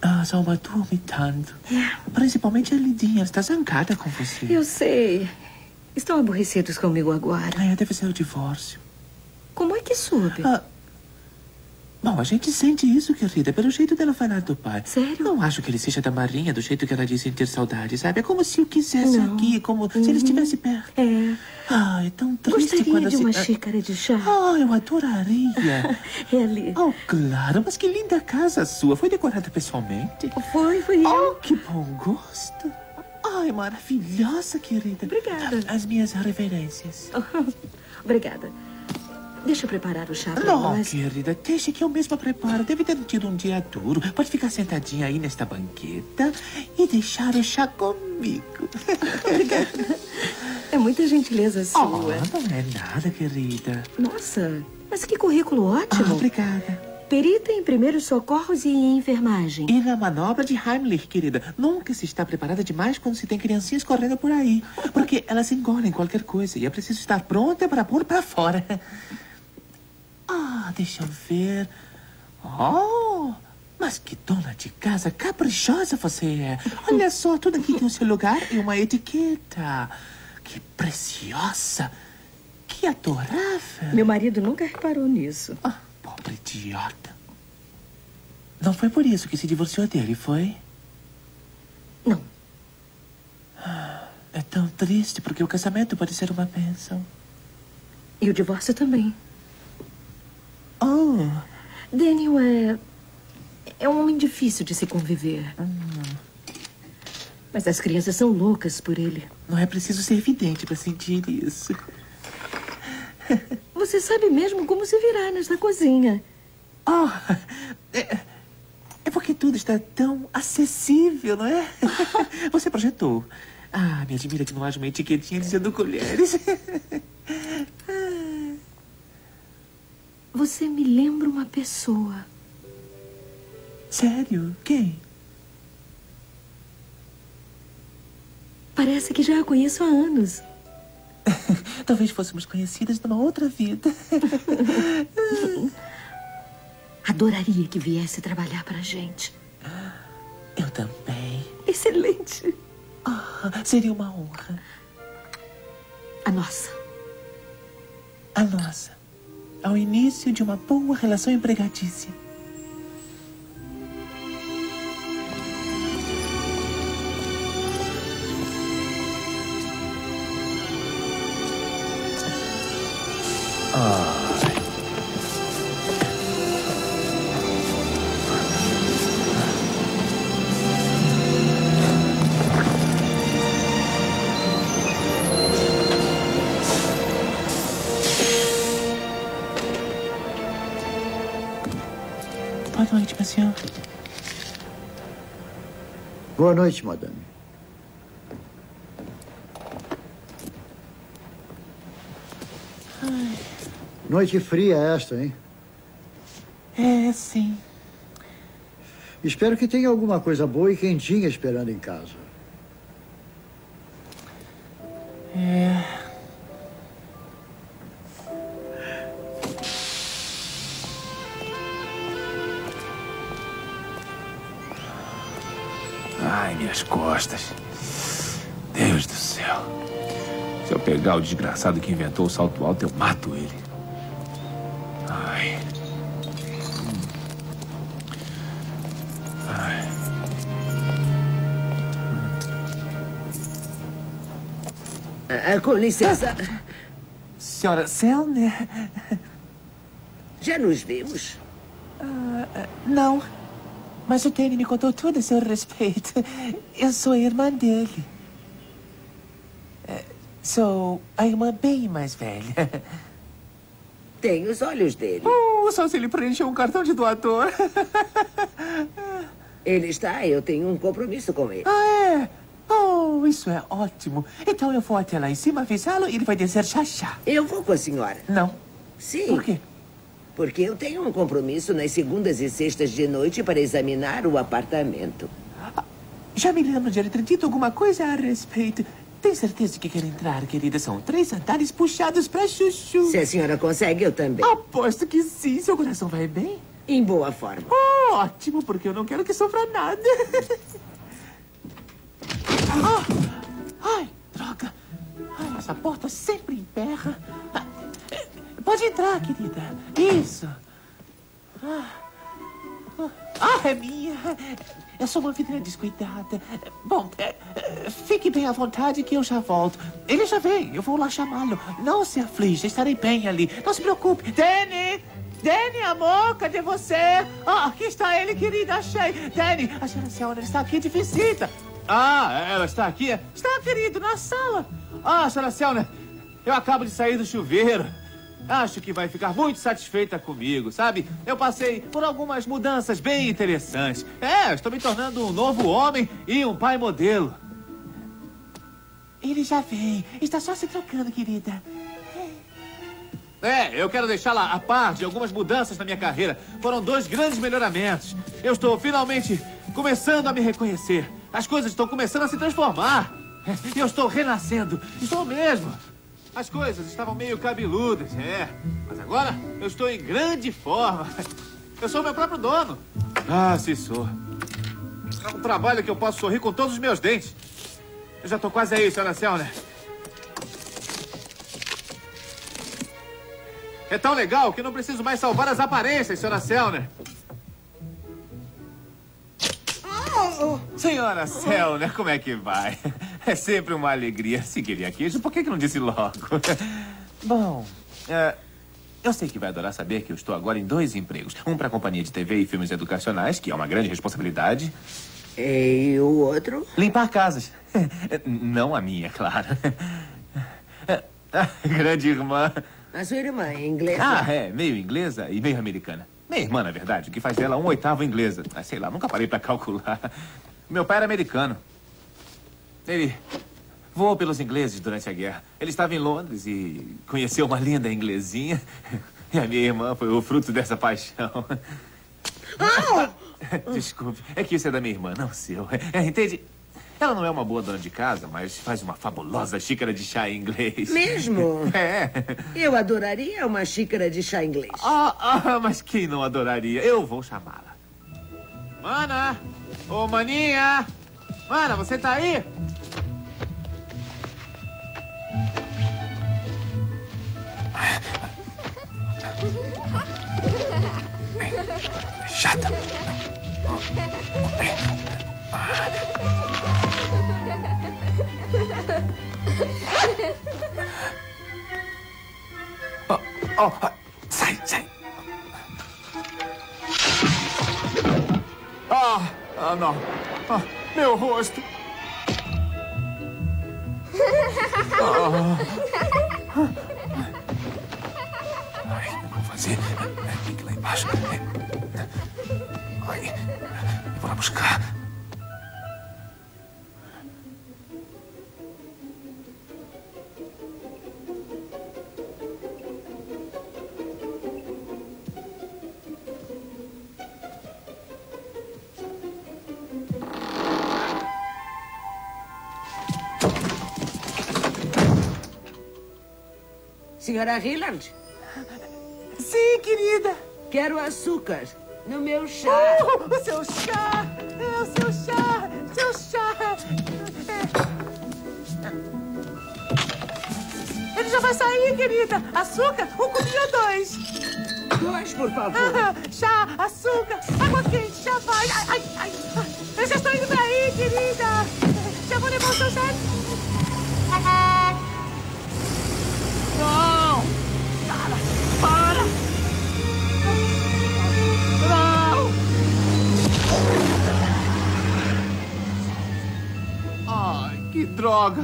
Ah, Salvador me tanto. Principalmente a Lidinha. Ela está zangada com você. Eu sei. Estão aborrecidos comigo agora. Deve ser o divórcio. Como é que soube? Bom, a gente sente isso, querida, pelo jeito dela falar do pai. Sério? Não acho que ele seja da Marinha, do jeito que ela diz sentir saudade, sabe? É como se eu quisesse aqui, como se ele estivesse perto. É tão triste Gostaria quando de uma xícara de chá? Eu adoraria. É ali. Oh, claro, mas que linda casa sua. Foi decorada pessoalmente? Foi eu. Oh, que bom gosto. Ai, maravilhosa, querida. Obrigada. As minhas reverências. Obrigada. Deixa eu preparar o chá pra Não, nós. querida, deixa que eu mesma preparo. Deve ter tido um dia duro. Pode ficar sentadinha aí nesta banqueta e deixar o chá comigo. Obrigada. É muita gentileza sua. Não é nada, querida. Nossa, mas que currículo ótimo. Obrigada. Perita em primeiros socorros e em enfermagem. E na manobra de Heimlich, querida. Nunca se está preparada demais quando se tem criancinhas correndo por aí. Porque elas engolem qualquer coisa e é preciso estar pronta para pôr para fora. Deixa eu ver. Mas que dona de casa caprichosa você é. Olha só, tudo aqui tem o seu lugar e uma etiqueta. Que preciosa. Que adorável. Meu marido nunca reparou nisso. Pobre idiota. Não foi por isso que se divorciou dele, foi? Não. É tão triste porque o casamento pode ser uma bênção. E o divórcio também. Oh. Daniel é um homem difícil de se conviver. Mas as crianças são loucas por ele. Não é preciso ser evidente para sentir isso. Você sabe mesmo como se virar nesta cozinha. É porque tudo está tão acessível, não é? Você projetou. Me admira que não haja uma etiquetinha dizendo colheres. Você me lembra uma pessoa. Sério? Quem? Parece que já a conheço há anos. Talvez fôssemos conhecidas numa outra vida. Adoraria que viesse trabalhar pra gente. Eu também. Excelente. Seria uma honra. A nossa. A nossa. Ao início de uma boa relação empregatícia. Boa noite, monsieur. Boa noite, madame. Noite fria esta, hein? É, sim. Espero que tenha alguma coisa boa e quentinha esperando em casa. Ai, minhas costas. Deus do céu. Se eu pegar o desgraçado que inventou o salto alto, eu mato ele. Ai. Com licença. Senhora Selner? Já nos vimos? Não. Mas o Danny me contou tudo a seu respeito. Eu sou a irmã dele. Sou a irmã bem mais velha. Tem os olhos dele. Só se ele preencheu um cartão de doador. Ele está, eu tenho um compromisso com ele. É? Isso é ótimo. Então eu vou até lá em cima avisá-lo e ele vai dizer chá. Eu vou com a senhora. Não. Sim. Por quê? Porque eu tenho um compromisso nas segundas e sextas de noite para examinar o apartamento. Já me lembro de ele ter dito alguma coisa a respeito. Tem certeza que quer entrar, querida? São 3 andares puxados para chuchu. Se a senhora consegue, eu também. Aposto que sim. Seu coração vai bem? Em boa forma. ótimo, porque eu não quero que sofra nada. Ai, droga. Ai, essa porta sempre emperra. Pode entrar, querida. Isso. É minha. Eu sou uma filha descuidada. Bom, fique bem à vontade que eu já volto. Ele já vem, eu vou lá chamá-lo. Não se aflige, estarei bem ali. Não se preocupe. Danny! Danny, amor, cadê você? Aqui está ele, querida, achei. Danny, a senhora Selner está aqui de visita. Ela está aqui? Está, querido, na sala. Senhora Selner, eu acabo de sair do chuveiro. Acho que vai ficar muito satisfeita comigo, sabe? Eu passei por algumas mudanças bem interessantes. Estou me tornando um novo homem e um pai modelo. Ele já vem. Está só se trocando, querida. Eu quero deixá-la a par de algumas mudanças na minha carreira. Foram 2 grandes melhoramentos. Eu estou finalmente começando a me reconhecer. As coisas estão começando a se transformar. Eu estou renascendo. Estou mesmo. As coisas estavam meio cabeludas, mas agora eu estou em grande forma. Eu sou meu próprio dono. Se sou. É um trabalho que eu posso sorrir com todos os meus dentes. Eu já estou quase aí, senhora Selner. É tão legal que não preciso mais salvar as aparências, senhora Selner. Senhora Selner, como é que vai? É sempre uma alegria. Se queria queijo, por que não disse logo? Bom, eu sei que vai adorar saber que eu estou agora em 2 empregos. Um para a companhia de TV e filmes educacionais, que é uma grande responsabilidade. E o outro? Limpar casas. Não a minha, claro. Grande irmã. A sua irmã é inglesa? Meio inglesa e meio americana. Minha irmã, na verdade, o que faz dela 1/8 inglesa. Sei lá, nunca parei para calcular. Meu pai era americano. Ele voou pelos ingleses durante a guerra. Ele estava em Londres e conheceu uma linda inglesinha. E a minha irmã foi o fruto dessa paixão. Desculpe, é que isso é da minha irmã, não seu. Entende? Ela não é uma boa dona de casa, mas faz uma fabulosa xícara de chá inglês. Mesmo? Eu adoraria uma xícara de chá inglês. Mas quem não adoraria? Eu vou chamá-la. Mana! Ô, maninha! Mana, você tá aí? Chata. Sai. Não. Meu rosto. O que eu vou fazer? Tem que ir lá embaixo. Eu vou lá buscar. Senhora Hilland? Sim, querida. Quero açúcar no meu chá. O seu chá! O seu chá! Seu chá! Ele já vai sair, querida. Açúcar, 1 cubinho ou 2? 2, por favor. Chá, açúcar, água quente, chá vai. Ai. Eu já estou indo pra aí, querida. Já vou levar o seu chá. Não! Para! Não! Ai, que droga!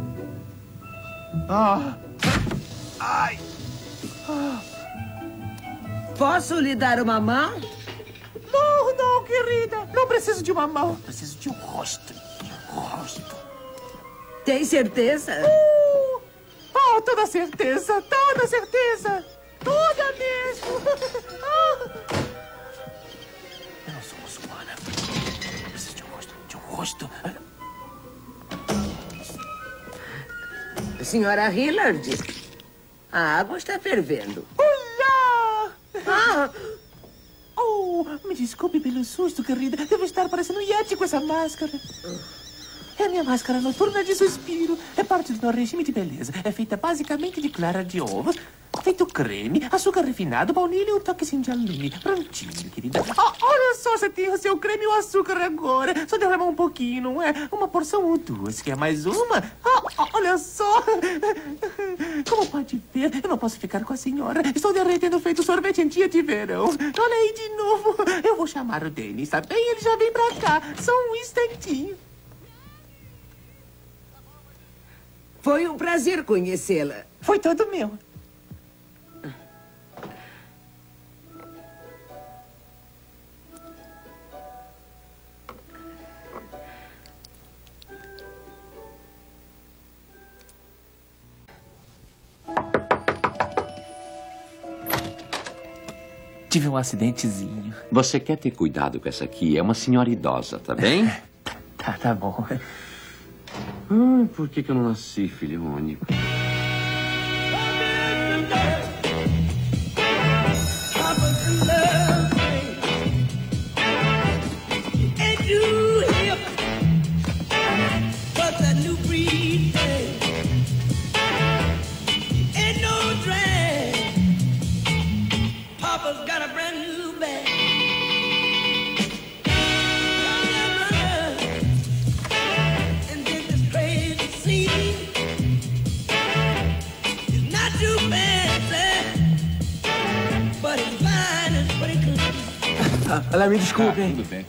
Ai! Posso lhe dar uma mão? Não, querida. Não preciso de uma mão. Preciso de um rosto. Tem certeza? Toda certeza. Toda mesmo. Eu não sou muçulmana. Eu preciso de um rosto. Senhora Hilland, a água está fervendo. Olá! Oh, me desculpe pelo susto, querida. Devo estar parecendo um Yeti com essa máscara. É a minha máscara noturna de suspiro. É parte do meu regime de beleza. É feita basicamente de clara de ovos, feito creme, açúcar refinado, baunilha e um toquezinho de alumínio. Prontinho, querida. Olha só, você tem o seu creme e o açúcar agora. Só derramar um pouquinho, não é? Uma porção ou duas. Quer mais uma? Olha só. Como pode ver, eu não posso ficar com a senhora. Estou derretendo feito sorvete em dia de verão. Olha aí de novo. Eu vou chamar o Denis, tá bem? Ele já vem pra cá. Só um instantinho. Foi um prazer conhecê-la. Foi todo meu. Tive um acidentezinho. Você quer ter cuidado com essa aqui? É uma senhora idosa, tá bem? Tá bom. Por que eu não nasci filho único? Olha, me desculpe, hein? Tudo bem.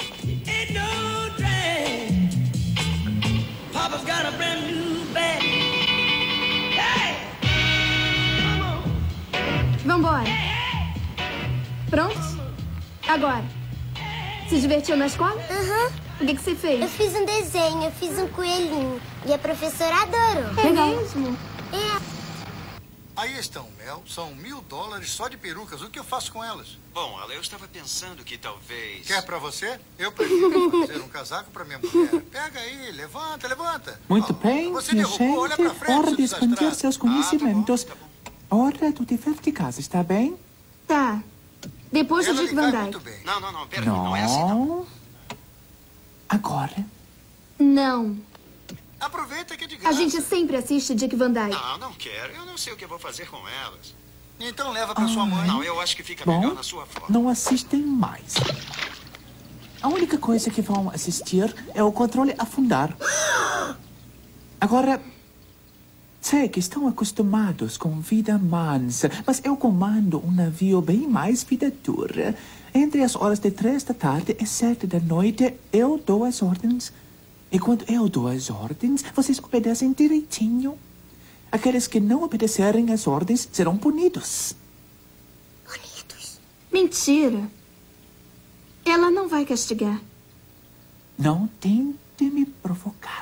Vambora. Prontos? Agora. Se divertiu na escola? Aham. O que você fez? Eu fiz um desenho, eu fiz um coelhinho. E a professora adorou. É mesmo? É. Aí estão, Mel. São $1000 só de perucas. O que eu faço com elas? Bom, Ala, eu estava pensando que talvez... Quer pra você? Eu prefiro fazer um casaco pra minha mulher. Pega aí, levanta, levanta. Muito bem, Você minha derrubou, olha gente. pra frente, Hora seu de expandir desastrado. seus conhecimentos. Hora do dever de casa, está bem? Tá. Depois do Dick Van Dyke. Não, pera, não é assim, não. Agora? Não. Aproveita que é de A graça. gente sempre assiste Dick Van Dyke. Não quero. Eu não sei o que eu vou fazer com elas. Então leva pra sua mãe. Não, eu acho que fica Bom, melhor na sua forma. não assistem mais. A única coisa que vão assistir é o controle afundar. Agora, sei que estão acostumados com vida mansa, mas eu comando um navio bem mais vida dura. Entre as horas de 3 da tarde e 7 da noite, eu dou as ordens. E quando eu dou as ordens, vocês obedecem direitinho. Aqueles que não obedecerem as ordens serão punidos. Mentira. Ela não vai castigar. Não tente me provocar.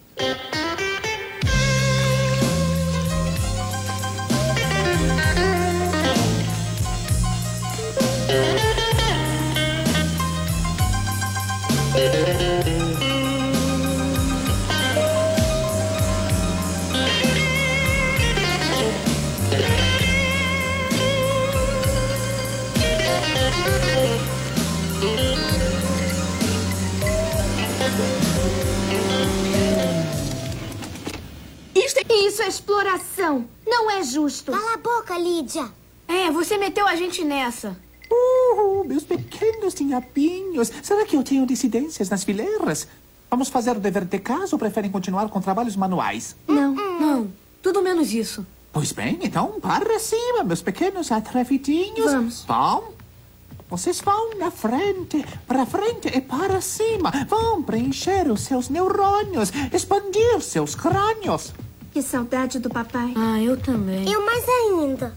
Isso é exploração. Não é justo. Cala a boca, Lídia. É, você meteu a gente nessa. Meus pequenos tinhapinhos. Será que eu tenho dissidências nas fileiras? Vamos fazer o dever de casa ou preferem continuar com trabalhos manuais? Não. Tudo menos isso. Pois bem, então para cima, meus pequenos atrevidinhos. Vamos. Vão. Vocês vão na frente, para frente e para cima. Vão preencher os seus neurônios, expandir seus crânios. Que saudade do papai. Ah, eu também. Eu mais ainda.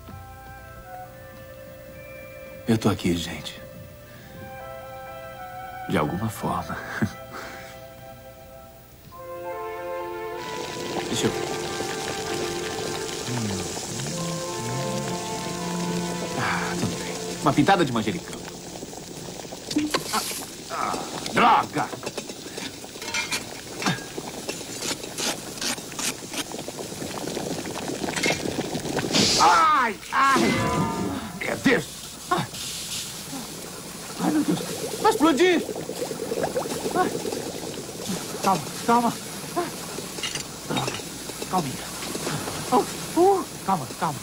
Eu tô aqui, gente. De alguma forma. Deixa eu... tudo bem. Uma pitada de manjericão. Droga! Ai! Meu Deus! explodir! Calma, calma. Calminha. Calma, calma.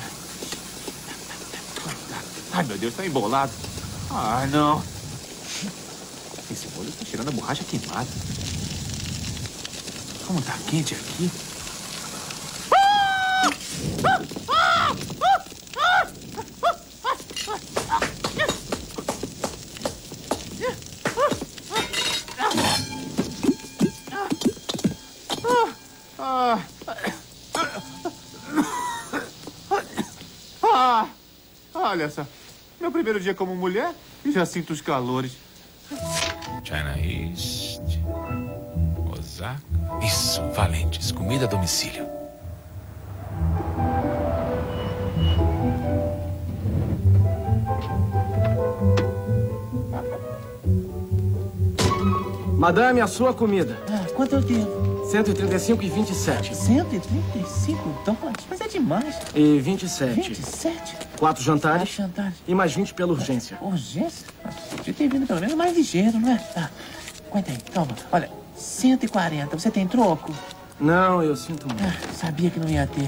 Ai, meu Deus, tá embolado. Ah, não. Esse molho está cheirando a borracha queimada. Como tá quente aqui. Olha só, meu primeiro dia como mulher e já sinto os calores. China East, Osaka. Isso, Valentes, comida a domicílio. Madame, a sua comida. Quanto eu devo? 135,27. 135 dólares? Mas é demais. E 27. 27? 4 jantares. 4 jantares. E mais 20 pela urgência. Urgência? Podia ter vindo pelo menos mais ligeiro, não é? Tá. Aguenta aí, toma. Olha, 140. Você tem troco? Não, eu sinto muito. Sabia que não ia ter.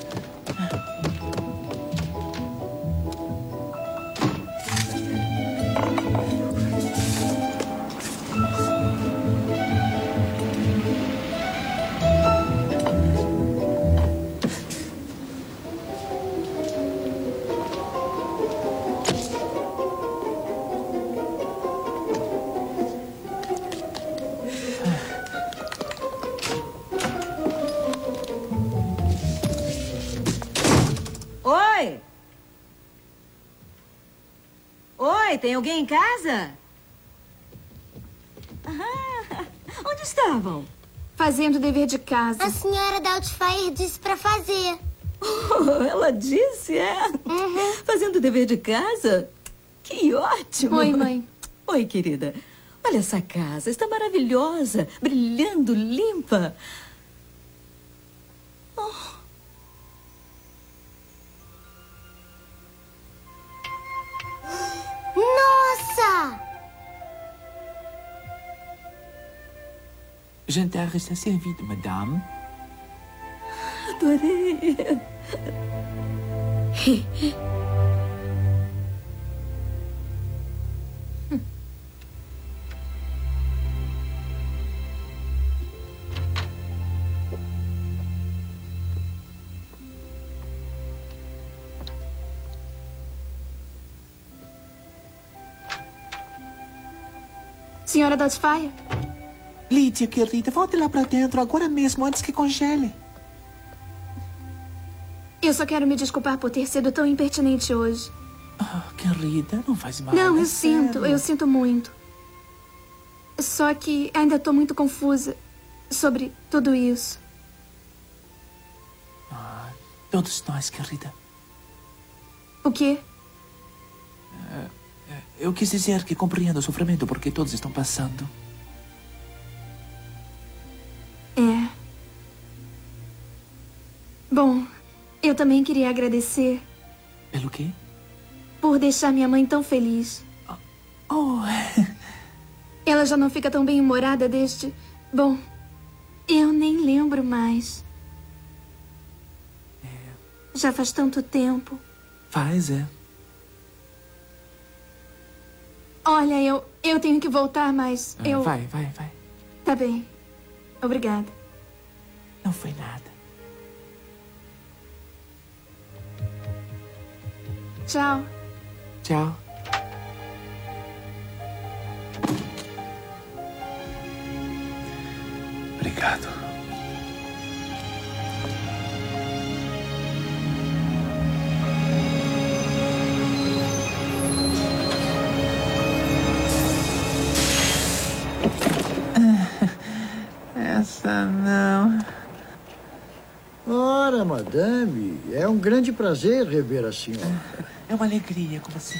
Tem alguém em casa? Ah, onde estavam? Fazendo o dever de casa. A senhora Doubtfire disse pra fazer. Oh, ela disse, é? Uhum. Fazendo o dever de casa? Que ótimo. Oi, mãe. Oi, querida. Olha essa casa, está maravilhosa, brilhando, limpa. Oh. Nossa! Jantar está servido, madame. Adorei. Senhora Doubtfire? Lídia, querida, volte lá pra dentro agora mesmo, antes que congele. Eu só quero me desculpar por ter sido tão impertinente hoje. Oh, querida, não faz mal. Não, é eu sinto muito. Só que ainda tô muito confusa sobre tudo isso. Todos nós, querida. O quê? Eu quis dizer que compreendo o sofrimento porque todos estão passando. É. Bom, eu também queria agradecer. Pelo quê? Por deixar minha mãe tão feliz. Oh. Ela já não fica tão bem-humorada desde... Bom, eu nem lembro mais. Já faz tanto tempo. Faz, é. Olha, eu tenho que voltar, mas eu... Vai. Tá bem. Obrigada. Não foi nada. Tchau. Tchau. Obrigado. Essa não. Ora, madame, é um grande prazer rever a senhora. É uma alegria, como assim?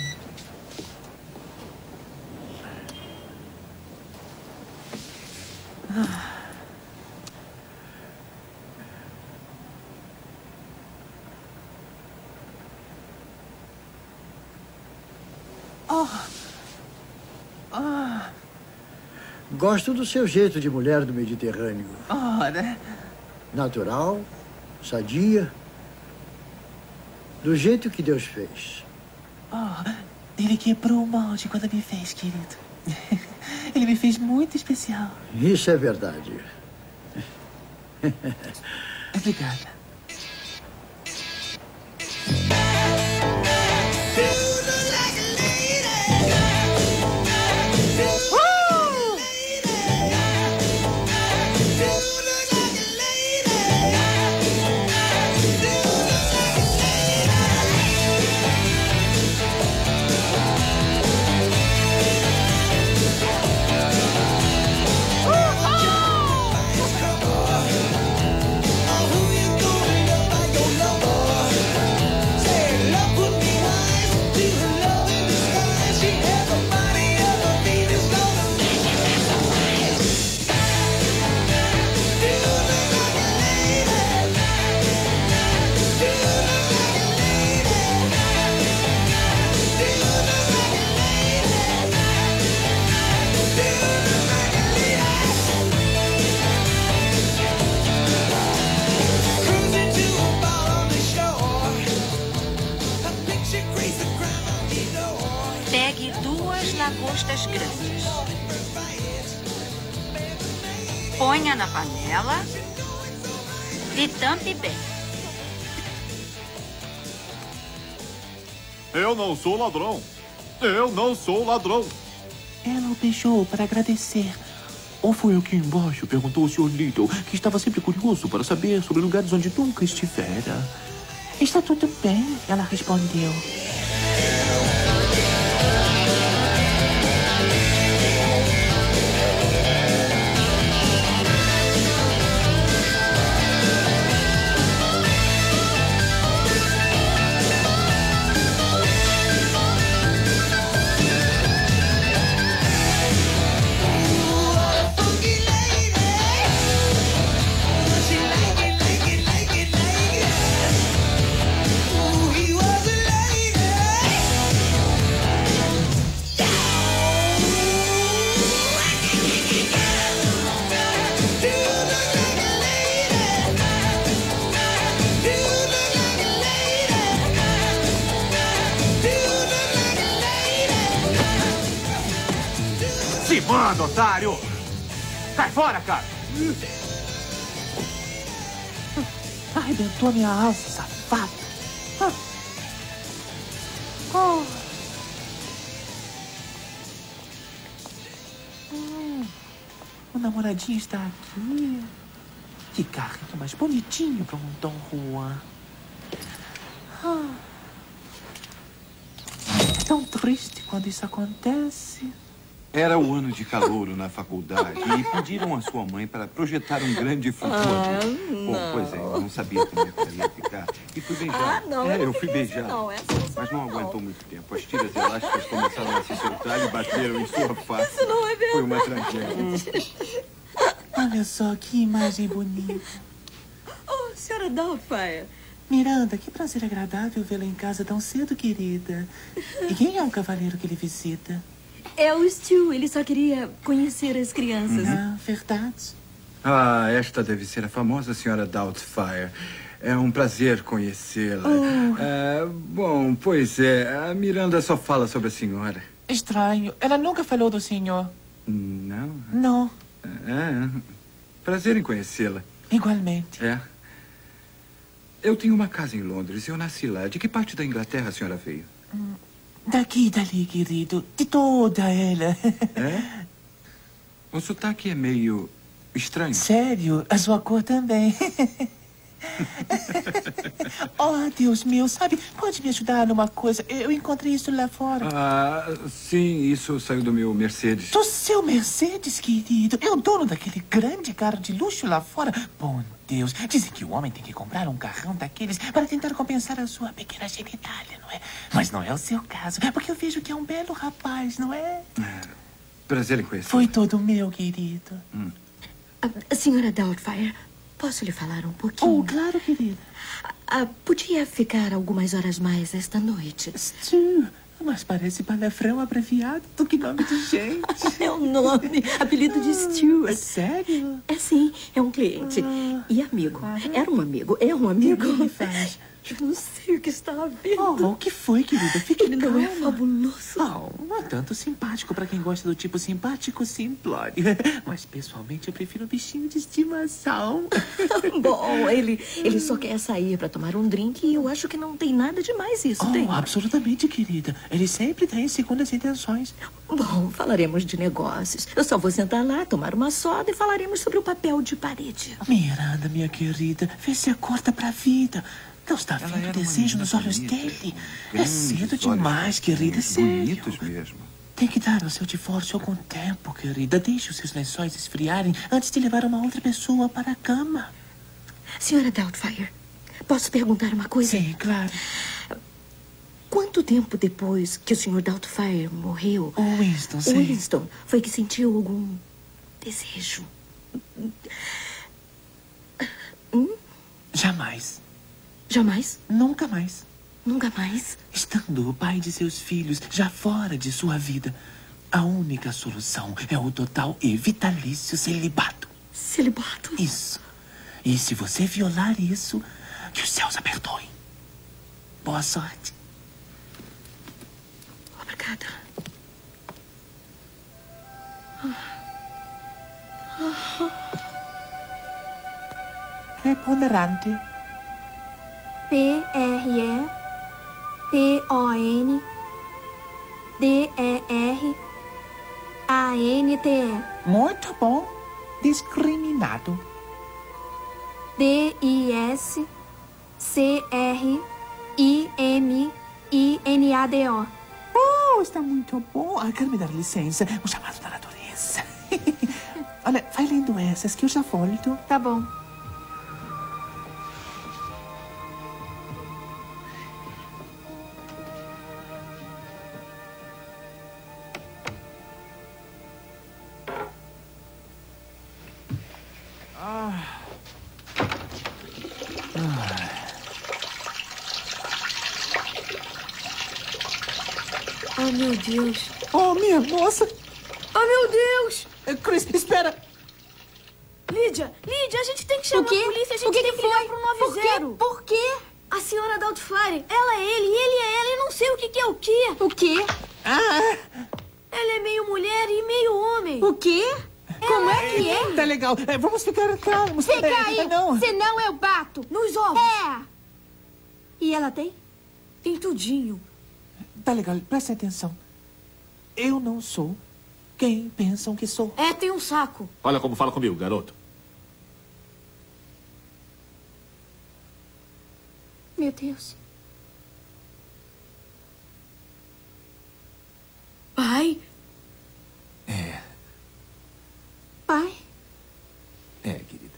Gosto do seu jeito de mulher do Mediterrâneo. Ora. Natural, sadia. Do jeito que Deus fez. Oh, ele quebrou o molde quando me fez, querido. Ele me fez muito especial. Isso é verdade. Obrigada. Pegue 2 lagostas grandes. Ponha na panela e tampe bem. Eu não sou ladrão. Eu não sou ladrão. Ela o beijou para agradecer. Ou foi aqui embaixo? Perguntou o Sr. Little, que estava sempre curioso para saber sobre lugares onde nunca estivera. Está tudo bem, ela respondeu. Se manda, otário! Sai fora, cara! Arrebentou minha alça, safado. Oh. O namoradinho está aqui. Que carrinho mais bonitinho para um Dom Juan. É tão triste quando isso acontece. Era o ano de calouro na faculdade e pediram a sua mãe para projetar um grande futuro. Bom, pois é, eu não sabia como é que ela ia ficar. E fui beijar. Eu fui beijar. Mas não aguentou muito tempo. As tiras elásticas começaram a se soltar e bateram em sua face. Isso não é verdade. Foi uma tragédia. Olha só que imagem bonita. Oh, senhora Doubtfire. Miranda, que prazer agradável vê-la em casa tão cedo, querida. E quem é o cavaleiro que lhe visita? É o Stu. Ele só queria conhecer as crianças. Ah, verdade. Ah, esta deve ser a famosa senhora Doubtfire. É um prazer conhecê-la. Bom, pois é, a Miranda só fala sobre a senhora. Estranho. Ela nunca falou do senhor. Não? Não. Prazer em conhecê-la. Igualmente. Eu tenho uma casa em Londres. Eu nasci lá. De que parte da Inglaterra a senhora veio? Daqui e dali, querido. De toda ela. O sotaque é meio estranho. Sério? A sua cor também. Oh, Deus meu, sabe? Pode me ajudar numa coisa? Eu encontrei isso lá fora. Sim, isso saiu do meu Mercedes. Do seu Mercedes, querido? É o dono daquele grande carro de luxo lá fora? Bom Deus, dizem que o homem tem que comprar um carrão daqueles para tentar compensar a sua pequena genitália, não é? Mas não é o seu caso, porque eu vejo que é um belo rapaz, não é? Prazer em conhecer. Foi todo meu, querido. A senhora Doubtfire, posso lhe falar um pouquinho? Oh, claro, querida. Podia ficar algumas horas mais esta noite? Stu, Mas parece palavrão abreviado do que nome de gente. É um nome, apelido de Stuart. Sério? É sim, é um cliente. E amigo. Era um amigo, é um amigo. O que ele faz? Eu não sei o que está havendo. O que foi, querida? Fique Ele não é fabuloso. Não é tanto simpático pra quem gosta do tipo simpático simplório. Mas, pessoalmente, eu prefiro um bichinho de estimação. Bom, ele só quer sair pra tomar um drink e eu acho que não tem nada demais isso, tem? Absolutamente, querida. Ele sempre tem segundas intenções. Bom, falaremos de negócios. Eu só vou sentar lá, tomar uma soda e falaremos sobre o papel de parede. Miranda, minha querida, vê se acorda pra vida. Não está vendo desejo nos olhos dele. É cedo demais, querida, é sério. Bonitos mesmo. Tem que dar ao seu divórcio algum tempo, querida. Deixe os seus lençóis esfriarem antes de levar uma outra pessoa para a cama. Senhora Doubtfire, posso perguntar uma coisa? Sim, claro. Quanto tempo depois que o Sr. Doubtfire morreu... O Winston, sim. O Winston foi que sentiu algum desejo? Jamais. Jamais? Nunca mais. Nunca mais? Estando o pai de seus filhos já fora de sua vida, a única solução é o total e vitalício celibato. Celibato? Isso. E se você violar isso, que os céus a perdoem. Boa sorte. Obrigada. Preponderante. P-R-E-P-O-N-D-E-R-A-N-T-E. Muito bom. Discriminado. D-I-S-C-R-I-M-I-N-A-D-O. Está muito bom. Quero me dar licença. Um chamado da natureza. Olha, vai lendo essas que eu já volto. Tá bom. Oh, meu Deus. Oh, minha nossa. Oh, meu Deus. Chris, espera. Lídia, a gente tem que chamar a polícia. A gente tem que ligar pro 90. Por quê? A senhora Doubtfire, ela é ele é ela. Eu não sei o que é o quê. O quê? Ela é meio mulher e meio homem. O quê? Como é que é? Tá legal. Vamos ficar calmos. Fica aí, não. senão eu bato. Nos ovos. E ela tem? Tem tudinho. Tá legal, presta atenção. Eu não sou quem pensam que sou. Tem um saco. Olha como fala comigo, garoto. Meu Deus. Pai? Pai? Querida.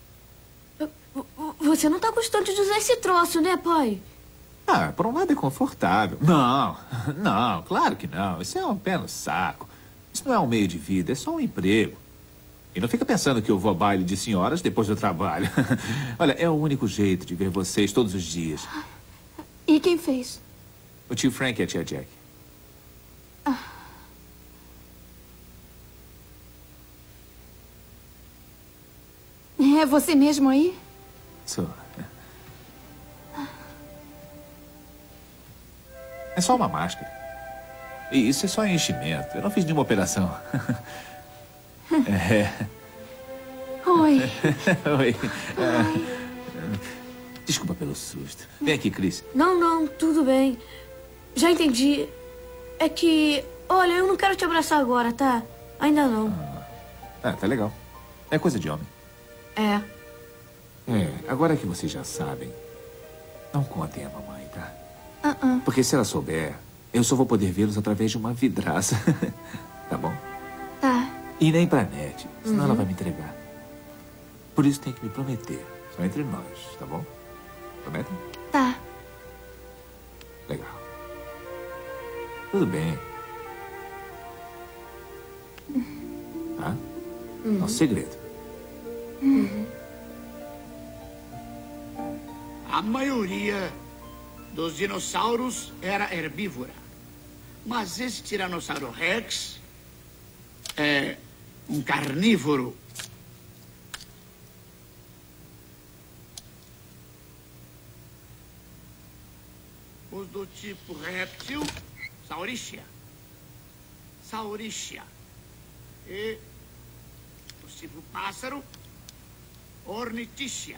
Você não tá gostando de usar esse troço, né, pai? Por um lado é confortável. Não, claro que não. Isso é um pé no saco. Isso não é um meio de vida, é só um emprego. E não fica pensando que eu vou a baile de senhoras depois do trabalho. Olha, é o único jeito de ver vocês todos os dias. E quem fez? O tio Frank e a tia Jack. É você mesmo aí? Sou. É só uma máscara. E isso é só enchimento. Eu não fiz nenhuma operação. Oi. Oi. Desculpa pelo susto. Vem aqui, Chris. Não, tudo bem. Já entendi. É que... Olha, eu não quero te abraçar agora, tá? Ainda não. Tá legal. É coisa de homem. Agora que vocês já sabem, não contem a mamãe, tá? Porque se ela souber, eu só vou poder vê-los através de uma vidraça. Tá bom? Tá. E nem pra net, senão ela vai me entregar. Por isso tem que me prometer. Só entre nós, tá bom? Prometem? Tá. Legal. Tudo bem. Tá? É um segredo. A maioria dos dinossauros era herbívora. Mas esse Tiranossauro Rex é um carnívoro. Os do tipo réptil, Saurischia. E os tipo pássaro, Ornithischia.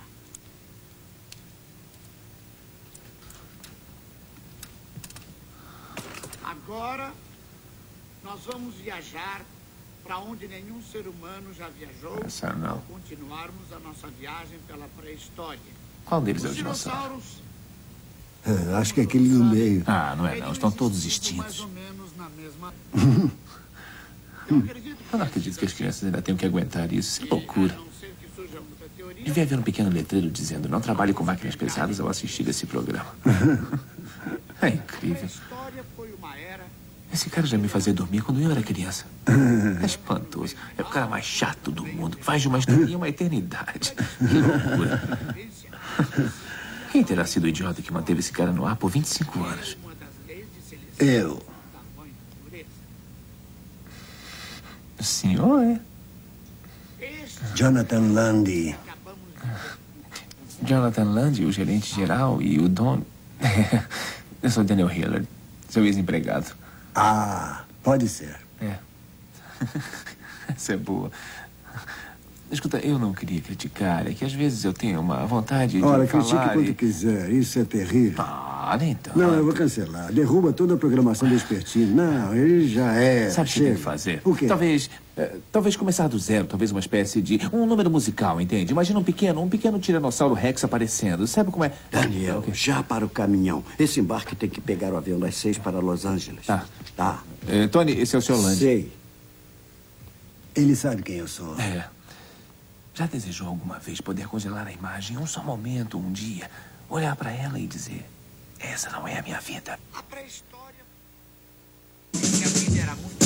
Agora, nós vamos viajar para onde nenhum ser humano já viajou. Essa não. Continuarmos a nossa viagem pela pré-história. Qual deles é o Os dinossauro? É, acho que é aquele no meio. Ah, não é não. Estão todos extintos. Mais ou menos na mesma... Eu não acredito que as crianças ainda tenham que aguentar isso. Isso é loucura. Devia haver um pequeno letreiro dizendo: não trabalhe com máquinas pesadas ao assistir esse programa. É incrível. Esse cara já me fazia dormir quando eu era criança. É espantoso. É o cara mais chato do mundo. Faz de uma historinha uma eternidade. Que loucura. Quem terá sido o idiota que manteve esse cara no ar por 25 anos? Eu. O senhor é? Jonathan Landy. Jonathan Landy, o gerente geral, e o dono... Eu sou Daniel Hillard, seu ex-empregado. Ah, pode ser. É. Essa é boa. Escuta, eu não queria criticar. É que às vezes eu tenho uma vontade de Olha, falar critique quanto quiser. Isso é terrível. Ah, nem tanto. Não, eu vou cancelar. Derruba toda a programação do Espertino. Não, ele já é... Sabe o que tem que fazer? O quê? Talvez começar do zero. Talvez uma espécie de... um número musical, entende? Imagina um pequeno Tiranossauro Rex aparecendo. Sabe como é? Daniel, já para o caminhão. Esse embarque tem que pegar o avião das 6 para Los Angeles. Tá. Tony, esse é o Sr. Landy. Sei. Ele sabe quem eu sou. É. Já desejou alguma vez poder congelar a imagem um só momento, um dia, olhar para ela e dizer: essa não é a minha vida? A pré-história... Minha vida era muito...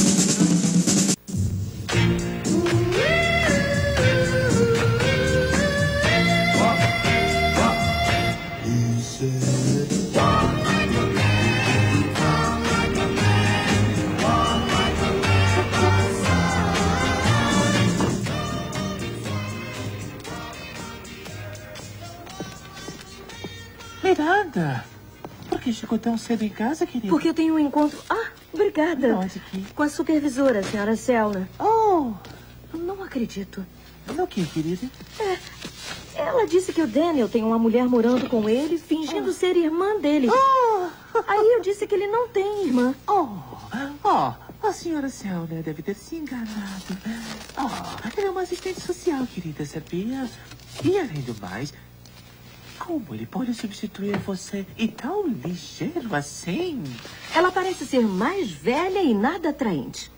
Miranda, por que chegou tão cedo em casa, querida? Porque eu tenho um encontro... Ah, obrigada. Onde que? Com a supervisora, a senhora Selna. Oh! Não acredito. No que, querida? Ela disse que o Daniel tem uma mulher morando com ele, fingindo ser irmã dele. Aí eu disse que ele não tem irmã. A senhora Selna deve ter se enganado. Ela é uma assistente social, querida, sabia? E além do mais... como ele pode substituir você e tão ligeiro assim? Ela parece ser mais velha e nada atraente.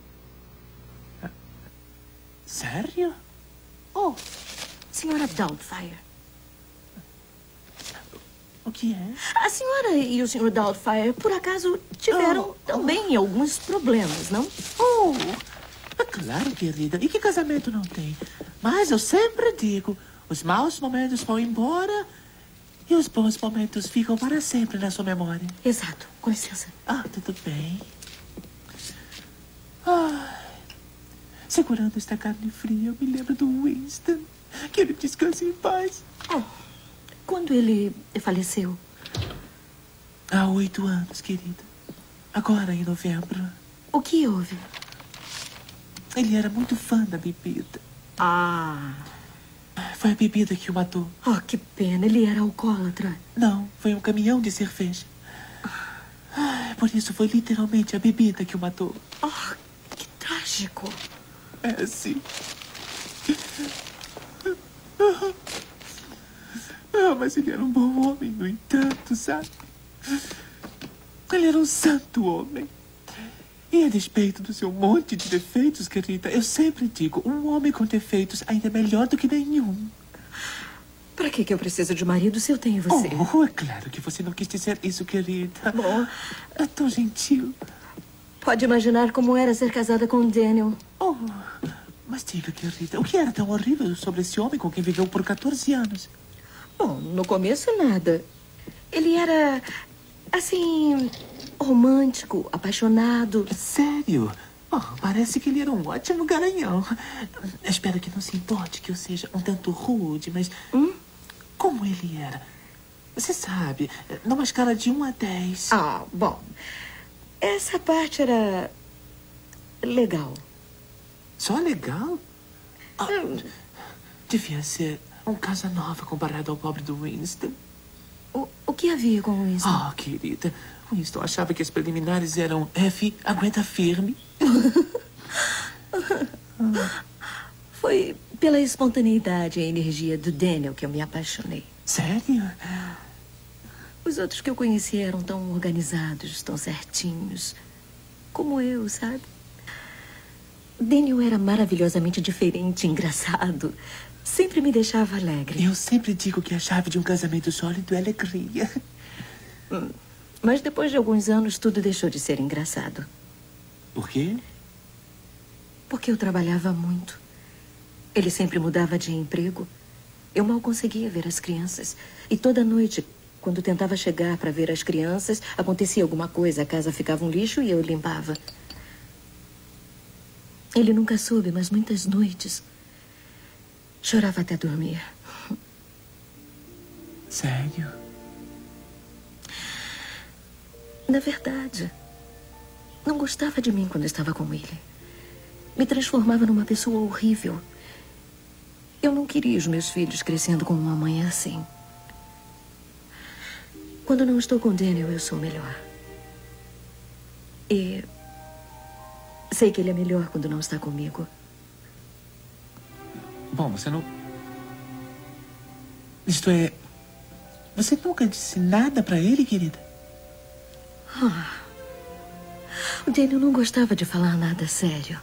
Sério? Senhora Doubtfire. O que é? A senhora e o senhor Doubtfire, por acaso, tiveram também alguns problemas, não? Claro, querida. E que casamento não tem? Mas eu sempre digo, os maus momentos vão embora... e os bons momentos ficam para sempre na sua memória. Exato. Com licença. Tudo bem. Segurando esta carne fria, eu me lembro do Winston. Que ele descanse em paz. Quando ele faleceu? Há 8 anos, querida. Agora, em novembro. O que houve? Ele era muito fã da bebida. Foi a bebida que o matou. Que pena. Ele era alcoólatra. Não, foi um caminhão de cerveja. Por isso foi literalmente a bebida que o matou. Que trágico. É, sim. Mas ele era um bom homem, no entanto, sabe? Ele era um santo homem. E a despeito do seu monte de defeitos, querida, eu sempre digo, um homem com defeitos ainda é melhor do que nenhum. Pra que eu preciso de marido se eu tenho você? É claro que você não quis dizer isso, querida. Bom, é tão gentil. Pode imaginar como era ser casada com Daniel. Mas diga, querida, o que era tão horrível sobre esse homem com quem viveu por 14 anos? Bom, no começo nada. Ele era Assim, romântico, apaixonado. Sério? Oh, parece que ele era um ótimo garanhão. Espero que não se importe que eu seja um tanto rude, mas... Como ele era? Você sabe, numa escala de 1 a 10. Ah, bom. Essa parte era... legal. Só legal? Devia ser um Casanova comparado ao pobre do Winston. O que havia com o Winston? Ah, querida, Winston achava que as preliminares eram F, aguenta firme. Foi pela espontaneidade e a energia do Daniel que eu me apaixonei. Sério? Os outros que eu conheci eram tão organizados, tão certinhos. Como eu, sabe? Daniel era maravilhosamente diferente, engraçado. Sempre me deixava alegre. Eu sempre digo que a chave de um casamento sólido é alegria. Mas depois de alguns anos, tudo deixou de ser engraçado. Por quê? Porque eu trabalhava muito. Ele sempre mudava de emprego. Eu mal conseguia ver as crianças. E toda noite, quando tentava chegar para ver as crianças, acontecia alguma coisa, a casa ficava um lixo e eu limpava. Ele nunca soube, mas muitas noites chorava até dormir. Sério? Na verdade, não gostava de mim quando estava com ele. Me transformava numa pessoa horrível. Eu não queria os meus filhos crescendo com uma mãe assim. Quando não estou com Daniel, eu sou melhor. E sei que ele é melhor quando não está comigo. Bom, você não... Isto é... Você nunca disse nada pra ele, querida? O Daniel não gostava de falar nada sério.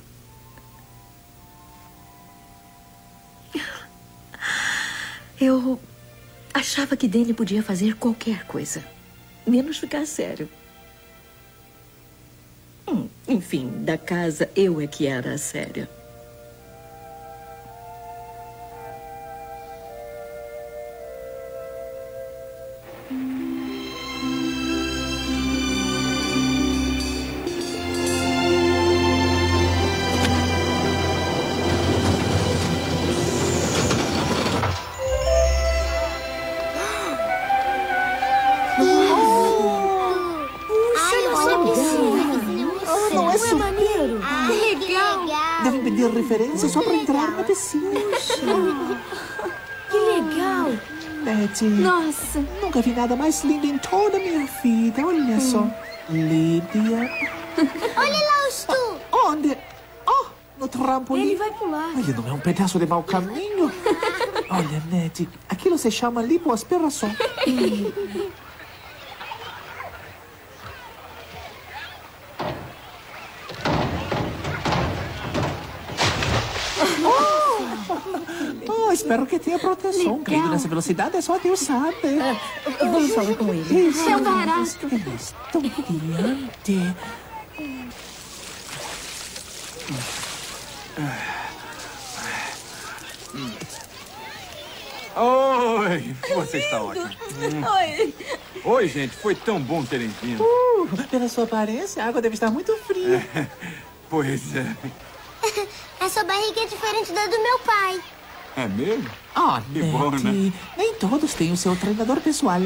Eu achava que Daniel podia fazer qualquer coisa, menos ficar sério. Enfim, da casa, eu é que era a séria. Referência só pra entrar na piscina. Que legal! Betty. Nossa. Nunca vi nada mais lindo em toda a minha vida. Olha só. Lídia. Olha lá o Stu. Onde? Oh, no trampolim. Ele vai pular. Ele não é um pedaço de mau caminho. Olha, Ned, aquilo se chama lipoaspiração. Espero que tenha proteção. Caindo nessa velocidade é só Deus sabe. Vamos falar com ele. Isso, é barato. Ele é estonteante. Oi, você está ótimo. Oi. Oi, gente, foi tão bom terem vindo. Pela sua aparência, a água deve estar muito fria. Pois é. Essa barriga é diferente da do meu pai. É mesmo? Ah, que bom, né? Nem todos têm o seu treinador pessoal.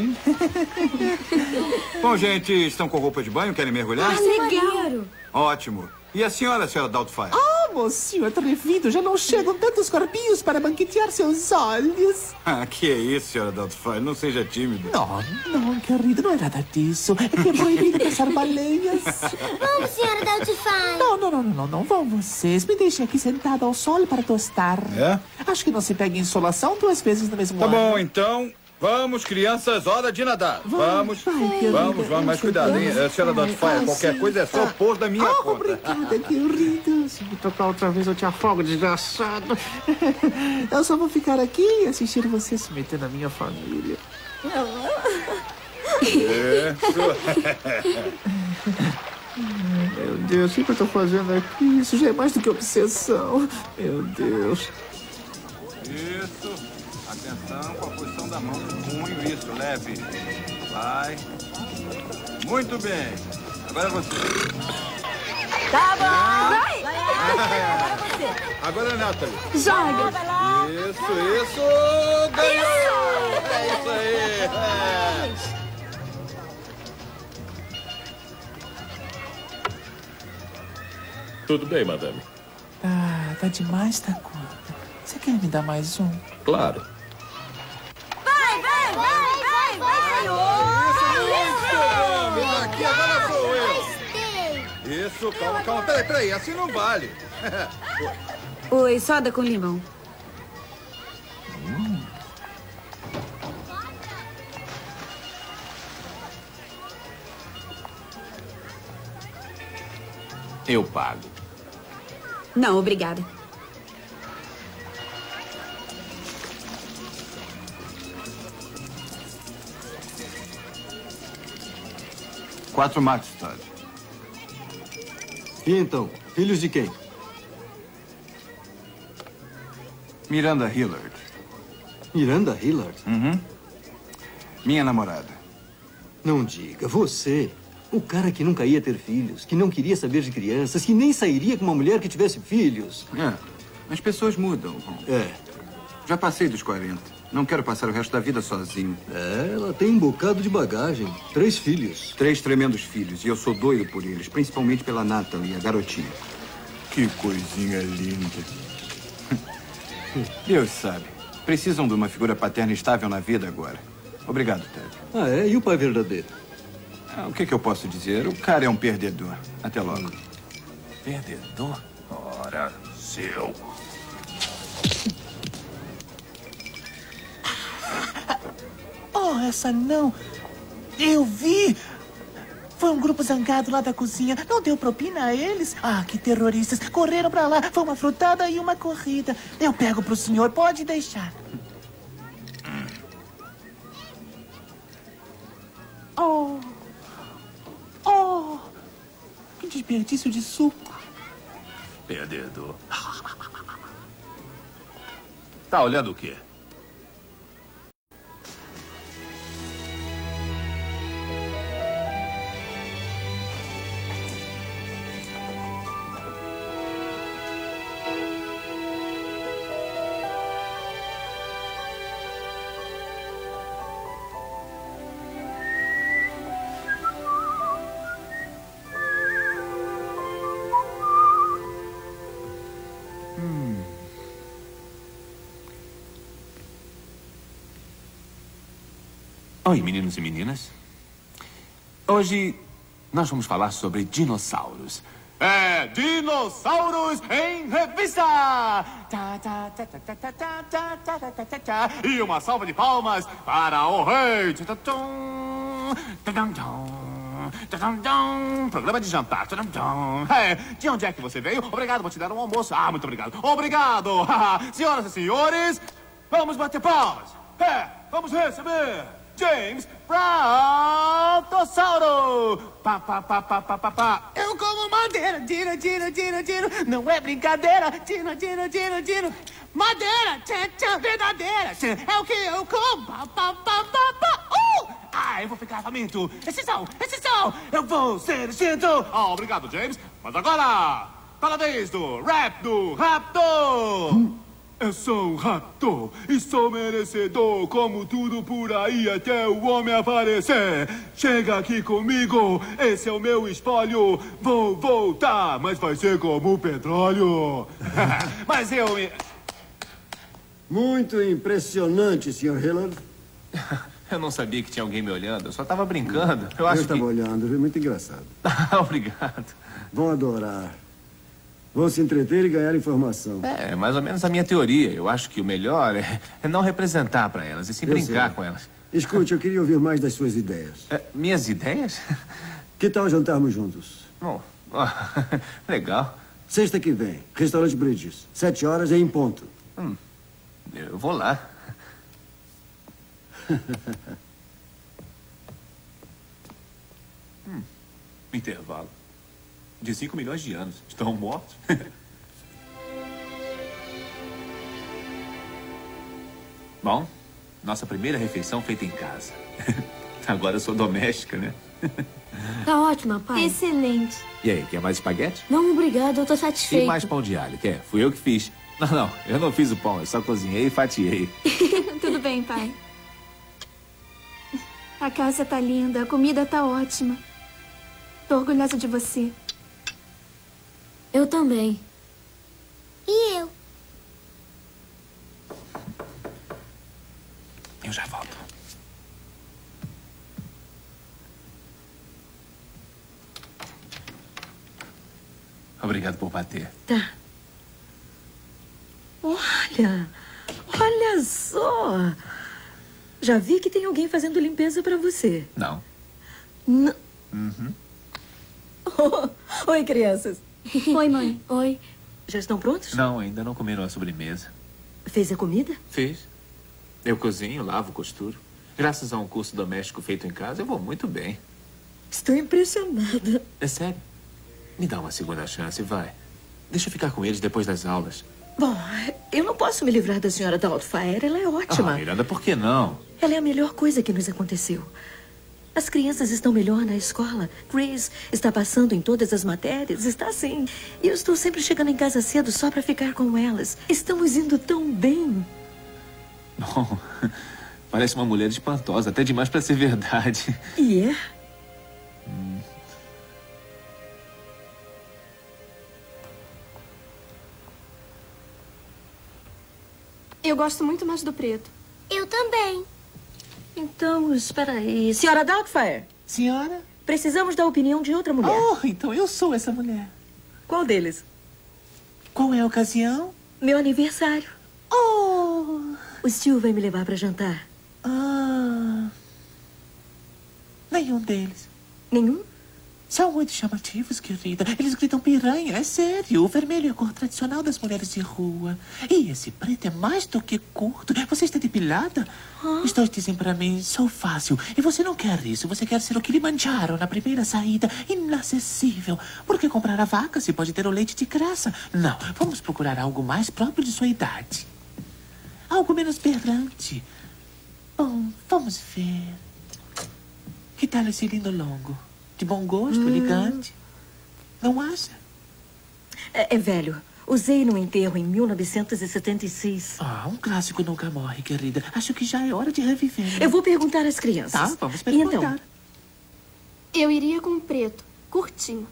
Bom, gente, estão com roupa de banho? Querem mergulhar? Legal. Ótimo. E a senhora Doubtfire? Mocinho atrevido, já não chegam tantos corpinhos para banquetear seus olhos. Que é isso, senhora Doubtfire? Não seja tímido. Não, querido, não é nada disso. É que é proibido caçar baleias. Vamos, senhora Doubtfire. Não vão vocês. Me deixem aqui sentado ao sol para tostar. É? Acho que não se pega insolação 2 vezes no mesmo ano. ano. Tá bom, então... Vamos, crianças, hora de nadar. Vamos, mais cuidado, hein? Senhora Doubtfire, qualquer coisa é só pôr da minha conta. Obrigada, querido. Se me tocar outra vez, eu te afogo, desgraçado. Eu só vou ficar aqui e assistir você se meter na minha família. Meu Deus, o que eu tô fazendo aqui? Isso já é mais do que obsessão. Meu Deus. Isso. Atenção com a posição da mão no punho. Isso, leve. Vai. Muito bem. Agora você. Tá bom. Vai. Agora você. Agora a Natalie. Joga. Vai lá. Isso. Ganhou. É isso aí. Tudo bem, madame? Ah, tá demais da conta. Você quer me dar mais um? Claro. Vai. Me dá aqui, agora sou eu. Isso, calma. Peraí, assim não vale. Oi, soda com limão. Eu pago. Não, obrigada. Quatro matos, Todd. E então, filhos de quem? Miranda Hillard. Miranda Hillard? Uhum. Minha namorada. Não diga, você... O cara que nunca ia ter filhos, que não queria saber de crianças, que nem sairia com uma mulher que tivesse filhos. As pessoas mudam. Já passei dos 40. Não quero passar o resto da vida sozinho. Ela tem um bocado de bagagem. 3 filhos. 3 tremendos filhos. E eu sou doido por eles, principalmente pela Natalie, a garotinha. Que coisinha linda. Deus sabe. Precisam de uma figura paterna estável na vida agora. Obrigado, Ted. E o pai verdadeiro? O que eu posso dizer? O cara é um perdedor. Até logo. Perdedor? Ora, seu. Oh, essa não. Eu vi. Foi um grupo zangado lá da cozinha. Não deu propina a eles? Ah, que terroristas. Correram pra lá. Foi uma frutada e uma corrida. Eu pego pro senhor. Pode deixar. Oh, que desperdício de suco. Perdedor. Tá olhando o quê? Oi, meninos e meninas. Hoje nós vamos falar sobre dinossauros. Dinossauros em Revista! E uma salva de palmas para o rei! Programa de jantar. De onde é que você veio? Obrigado, vou te dar um almoço. Ah, muito obrigado. Obrigado! Senhoras e senhores, vamos bater palmas. Vamos receber James Brontossauro! Eu como madeira, dino. Não é brincadeira, dino. Madeira, verdadeira, é o que eu como. Eu vou ficar faminto. Esse som, eu vou ser extinto. Obrigado, James. Mas agora, para a vez do rap do Raptor. Eu sou um raptor e sou merecedor, como tudo por aí até o homem aparecer. Chega aqui comigo, esse é o meu espólio. Vou voltar, mas vai ser como petróleo. Mas eu me... Muito impressionante, Sr. Hillard. Eu não sabia que tinha alguém me olhando, eu só estava brincando. Eu estava olhando, viu? Muito engraçado. Obrigado. Vão adorar. Vão se entreter e ganhar informação. É mais ou menos a minha teoria. Eu acho que o melhor é não representar para elas, e sim brincar com elas. Escute, eu queria ouvir mais das suas ideias. Minhas ideias? Que tal jantarmos juntos? Legal. Sexta que vem, restaurante Bridges. 7 horas em ponto. Eu vou lá. Intervalo de 5 milhões de anos. Estão mortos? Bom, nossa primeira refeição feita em casa. Agora eu sou doméstica, né? Tá ótima, pai. Excelente. E aí, quer mais espaguete? Não, obrigado, eu tô E satisfeito. mais pão de alho, quer? Fui eu que fiz. Não, eu não fiz o pão, eu só cozinhei e fatiei. Tudo bem, pai. A casa tá linda, a comida tá ótima. Tô orgulhosa de você. Eu também. E eu? Eu já volto. Obrigado por bater. Tá. Olha só. Já vi que tem alguém fazendo limpeza pra você. Não. Uhum. Oi, crianças. Oi, mãe. Oi. Já estão prontos? Não, ainda não comeram a sobremesa. Fez a comida? Fiz. Eu cozinho, lavo, costuro. Graças a um curso doméstico feito em casa, eu vou muito bem. Estou impressionada. É sério? Me dá uma segunda chance, vai. Deixa eu ficar com eles depois das aulas. Bom, eu não posso me livrar da senhora Doubtfire. Ela é ótima. Miranda, por que não? Ela é a melhor coisa que nos aconteceu. As crianças estão melhor na escola. Chris está passando em todas as matérias. Está assim. E eu estou sempre chegando em casa cedo só para ficar com elas. Estamos indo tão bem. Bom, parece uma mulher espantosa. Até demais para ser verdade. E é? Eu gosto muito mais do preto. Eu também. Então, espera aí. Senhora Doubtfire? Senhora? Precisamos da opinião de outra mulher. Oh, então eu sou essa mulher. Qual deles? Qual é a ocasião? Meu aniversário. Oh! O Stu vai me levar para jantar. Ah. Nenhum deles. Nenhum? São muito chamativos, querida. Eles gritam piranha, é sério. O vermelho é a cor tradicional das mulheres de rua. E esse preto é mais do que curto. Você está depilada? Os dois dizem pra mim, sou fácil. E você não quer isso. Você quer ser o Kilimanjaro na primeira saída. Inacessível. Por que comprar a vaca se pode ter o leite de graça? Não, vamos procurar algo mais próprio de sua idade. Algo menos berrante. Bom, vamos ver. Que tal esse lindo longo? De bom gosto, elegante. Não acha? É velho. Usei no enterro em 1976. Ah, um clássico nunca morre, querida. Acho que já é hora de reviver. Eu vou perguntar às crianças. Tá, vamos perguntar. Então, eu iria com o preto, curtinho.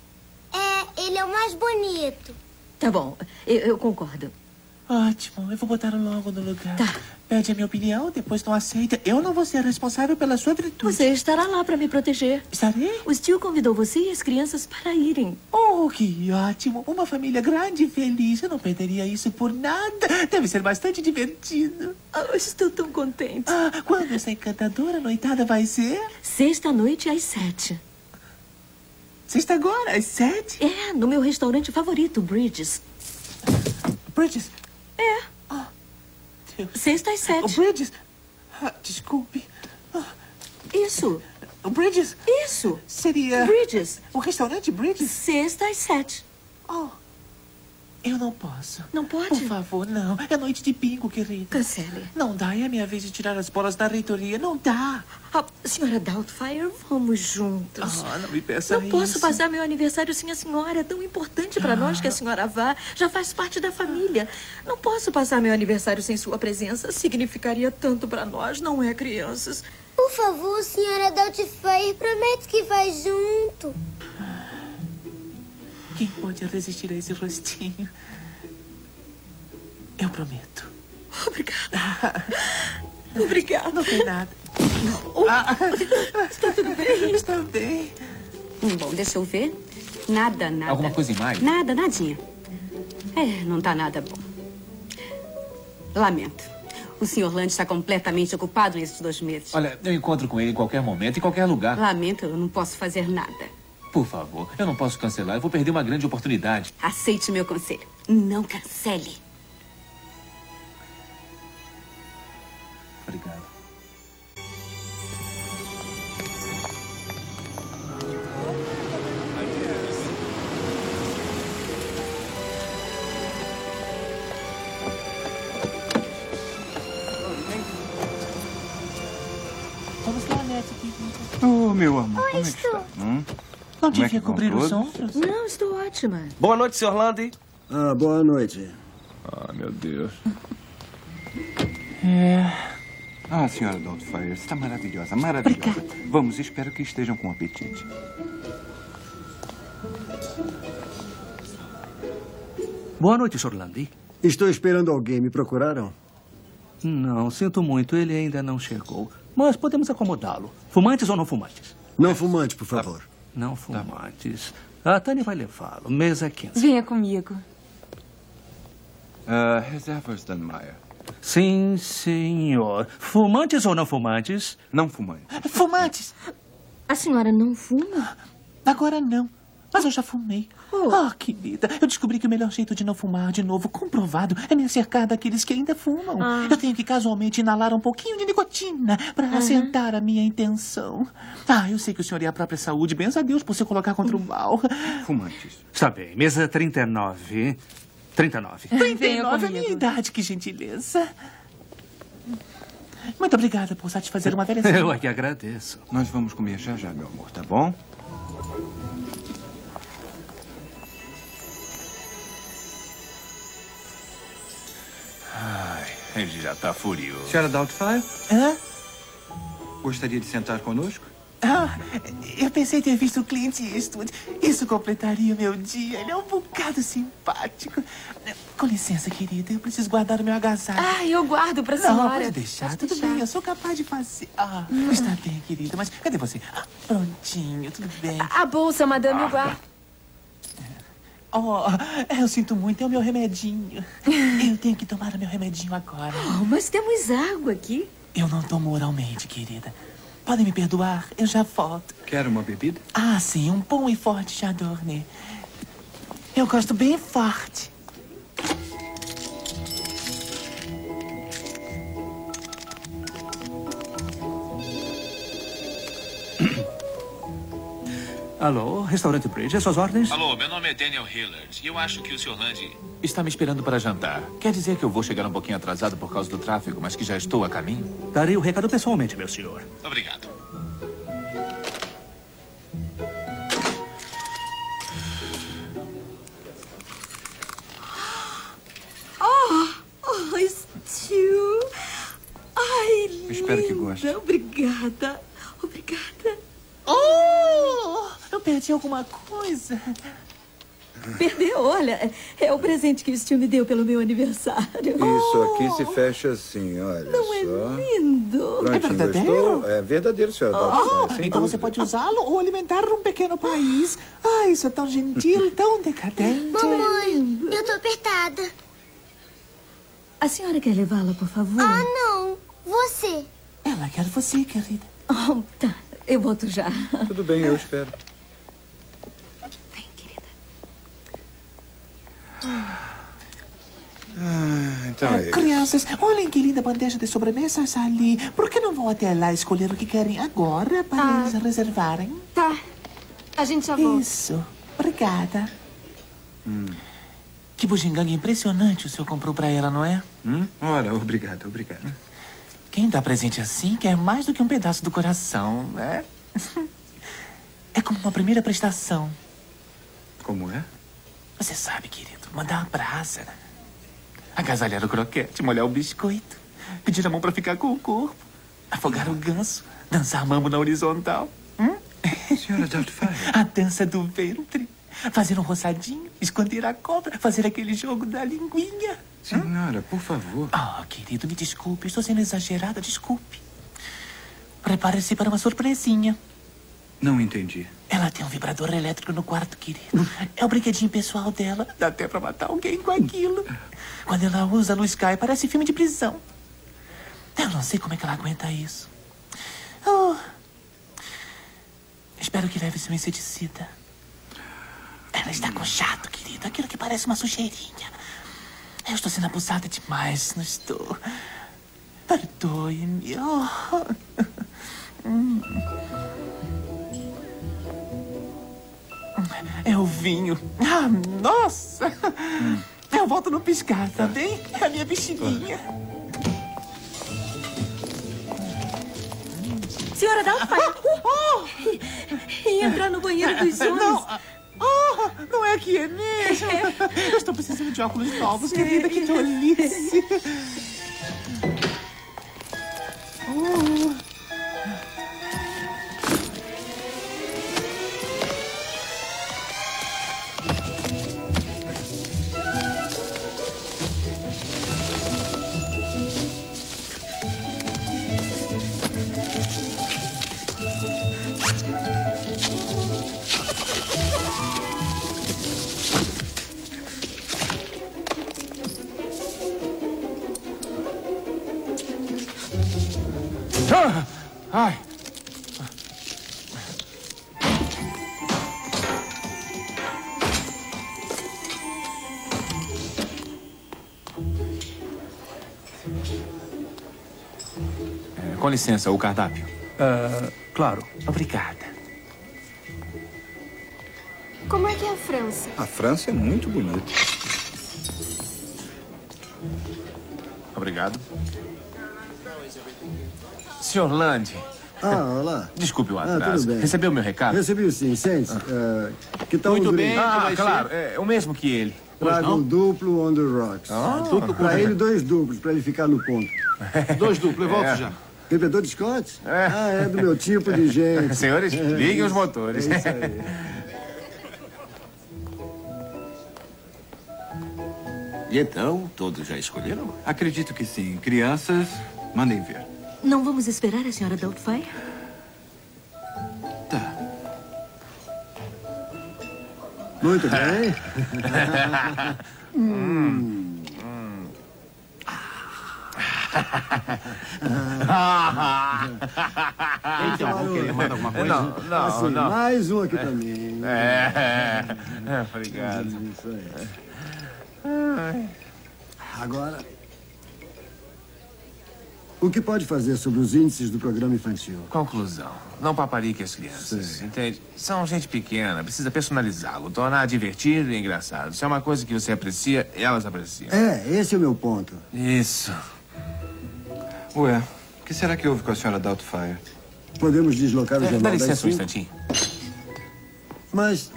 É, ele é o mais bonito. Tá bom, eu concordo. Ótimo, eu vou botar o longo no lugar. Tá. Pede a minha opinião, depois não aceita. Eu não vou ser responsável pela sua virtude. Você estará lá para me proteger. Estarei? O Stu convidou você e as crianças para irem. Oh, que ótimo. Uma família grande e feliz. Eu não perderia isso por nada. Deve ser bastante divertido. Oh, estou tão contente. Ah, quando essa encantadora noitada vai ser? Sexta-noite às 7. Sexta agora, às 7? É, no meu restaurante favorito, Bridges. Bridges? É. Oh, Deus. Sexta às 7. O Bridges? Ah, desculpe. Isso. O Bridges? Isso. Seria... Bridges. O restaurante Bridges? Sexta às 7. Oh. Eu não posso. Não pode? Por favor, não. É noite de bingo, querida. Cancele. Não dá. É a minha vez de tirar as bolas da reitoria. Não dá. Senhora Doubtfire, vamos juntos. Não me peça isso. Não posso passar meu aniversário sem a senhora. É tão importante para nós que a senhora vá. Já faz parte da família. Não posso passar meu aniversário sem sua presença. Significaria tanto para nós, não é, crianças? Por favor, senhora Doubtfire, promete que vai junto. Quem pode resistir a esse rostinho? Eu prometo. Obrigada. Obrigada. Não tem nada. Está tudo bem? Está bem. Bom, deixa eu ver. Nada. Alguma coisa em mais? Nadinha. Não tá nada bom. Lamento. O Sr. Land está completamente ocupado nesses 2 meses. Olha, eu encontro com ele em qualquer momento, em qualquer lugar. Lamento, eu não posso fazer nada. Por favor, eu não posso cancelar. Eu vou perder uma grande oportunidade. Aceite meu conselho. Não cancele. Obrigado. Vamos lá, Nettie. Meu amor, como é que está? Não devia cobrir os ombros? Não, estou ótima. Boa noite, Sr. Landy. Ah, boa noite. Ah, meu Deus. Ah, senhora Doubtfire, está maravilhosa, maravilhosa. Vamos, espero que estejam com apetite. Boa noite, Sr. Landy. Estou esperando alguém. Me procuraram? Não, sinto muito. Ele ainda não chegou. Mas podemos acomodá-lo. Fumantes ou não fumantes? Não fumante, por favor. Não fumantes. A Tânia vai levá-lo. Mesa 15. Venha comigo. Reservas Dunmeyer. Sim, senhor. Fumantes ou não fumantes? Não fumantes. Fumantes. A senhora não fuma? Agora não. Mas eu já fumei. Querida, eu descobri que o melhor jeito de não fumar de novo, comprovado, é me acercar daqueles que ainda fumam. Eu tenho que casualmente inalar um pouquinho de nicotina para assentar a minha intenção. Eu sei que o senhor é a própria saúde. Benza a Deus por se colocar contra o mal. Fumantes. Está bem. Mesa 39. 39. 39 é a minha idade, que gentileza. Muito obrigada por satisfazer uma velha Eu é que agradeço. Nós vamos comer já, meu amor, tá bom? Ai, ele já tá furioso. Senhora Doubtfire? Gostaria de sentar conosco? Eu pensei ter visto o Clint Eastwood. Isso completaria o meu dia. Ele é um bocado simpático. Com licença, querida. Eu preciso guardar o meu agasalho. Eu guardo pra Não, senhora. pode deixar. Tudo bem, eu sou capaz de fazer. Está bem, querida. Mas cadê você? Prontinho, tudo bem. A bolsa, madame, eu guardo. Eu sinto muito. É o meu remedinho. Eu tenho que tomar o meu remedinho agora. Mas temos água aqui. Eu não tomo oralmente, querida. Podem me perdoar? Eu já volto. Quer uma bebida? Sim, um bom e forte Chardonnay. Eu gosto bem forte. Alô, restaurante Bridge, as suas ordens? Alô, meu nome é Daniel Hillard e eu acho que o Sr. Landy está me esperando para jantar. Quer dizer que eu vou chegar um pouquinho atrasado por causa do tráfego, mas que já estou a caminho? Darei o recado pessoalmente, meu senhor. Obrigado. Stu. Ai, linda. Espero que goste. Obrigada. Obrigada. Eu perdi alguma coisa. Perdeu, olha. É o presente que o Stu me deu pelo meu aniversário. Isso aqui se fecha assim, olha Não só. é lindo? Prontinho, É verdadeiro? gostou? É verdadeiro, senhora Doubtfire, sem Então dúvida. você pode usá-lo ou alimentar um pequeno país. Isso é tão gentil, tão decadente. Mamãe, eu tô apertada. A senhora quer levá-la, por favor? Não. Você. Ela quer você, querida. Tá. Eu volto já. Tudo bem, eu espero. Vem, querida. Então é isso. Crianças, olhem que linda bandeja de sobremesas ali. Por que não vão até lá escolher o que querem agora para eles reservarem? Tá. A gente já volta. Isso. Obrigada. Que bugiganga impressionante o senhor comprou para ela, não é? Ora, obrigado, obrigado. Quem dá presente assim quer mais do que um pedaço do coração, né? É como uma primeira prestação. Como é? Você sabe, querido, mandar uma brasa, agasalhar o croquete, molhar o biscoito, pedir a mão pra ficar com o corpo, afogar o ganso, dançar mambo na horizontal. Senhora Doubtfire. A dança do ventre, fazer um roçadinho, esconder a cobra, fazer aquele jogo da linguinha. Senhora, por favor. Querido, me desculpe, estou sendo exagerada, desculpe. Prepare-se para uma surpresinha. Não entendi. Ela tem um vibrador elétrico no quarto, querido. É o brinquedinho pessoal dela. Dá até pra matar alguém com aquilo. Quando ela usa, a luz cai. Parece filme de prisão. Eu não sei como é que ela aguenta isso. Espero que leve seu inseticida. Ela está com chato, querido. Aquilo que parece uma sujeirinha. Eu estou sendo abusada demais, não estou? Perdoe-me. É o vinho. Nossa! Eu volto no piscar, tá bem? É a minha bexiginha. Senhora Doubtfire. E entrar no banheiro dos homens. Não, não é que é mesmo. Eu estou precisando de óculos novos, querida. Que tolice. Ai. Com licença, o cardápio. Claro. Obrigada. Como é que é a França? A França é muito bonita. Obrigado. Sr. Land. Olá. Desculpe o atraso. Tudo bem. Recebeu meu recado? Recebi sim, sente. Que tal Muito um bem, drink? claro. É o mesmo que ele. Traga um duplo on the rocks. Duplo com Pra ele, 2 duplos, pra ele ficar no ponto. 2 duplos, eu volto já. Bebedor de Scott? É do meu tipo de gente. Senhores, liguem os motores. É isso aí. E então, todos já escolheram? Acredito que sim. Crianças, mandem ver. Não vamos esperar a senhora Doubtfire? Tá. Muito bem. Então, vou querer mais alguma coisa? Não, Assim, não. mais um aqui pra mim. Obrigado. Isso aí. Agora, o que pode fazer sobre os índices do programa infantil? Conclusão. Não paparique as crianças, entende? São gente pequena, precisa personalizá-lo, tornar divertido e engraçado. Se é uma coisa que você aprecia, elas apreciam. Esse é o meu ponto. Isso. Ué, o que será que houve com a senhora Doubtfire? Podemos deslocar o jornal Dá das licença um 5? instantinho. Mas...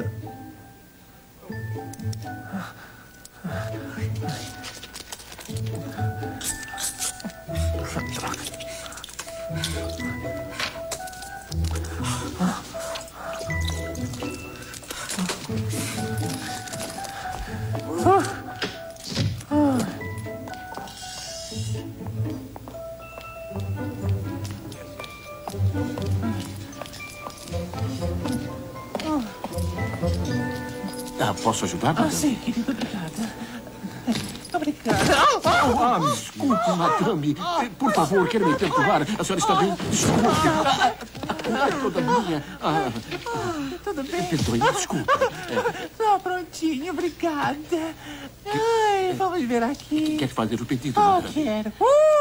Posso ajudar, madame? Sim, querido, obrigada. Obrigada. Me desculpe, madame. Por favor, quero me perturbar. A senhora está bem? Desculpe. É toda minha. Tudo bem? Perdoe, me desculpe. Tô prontinho, obrigada. Ai, vamos ver aqui. Quer fazer o pedido, madame? Quero.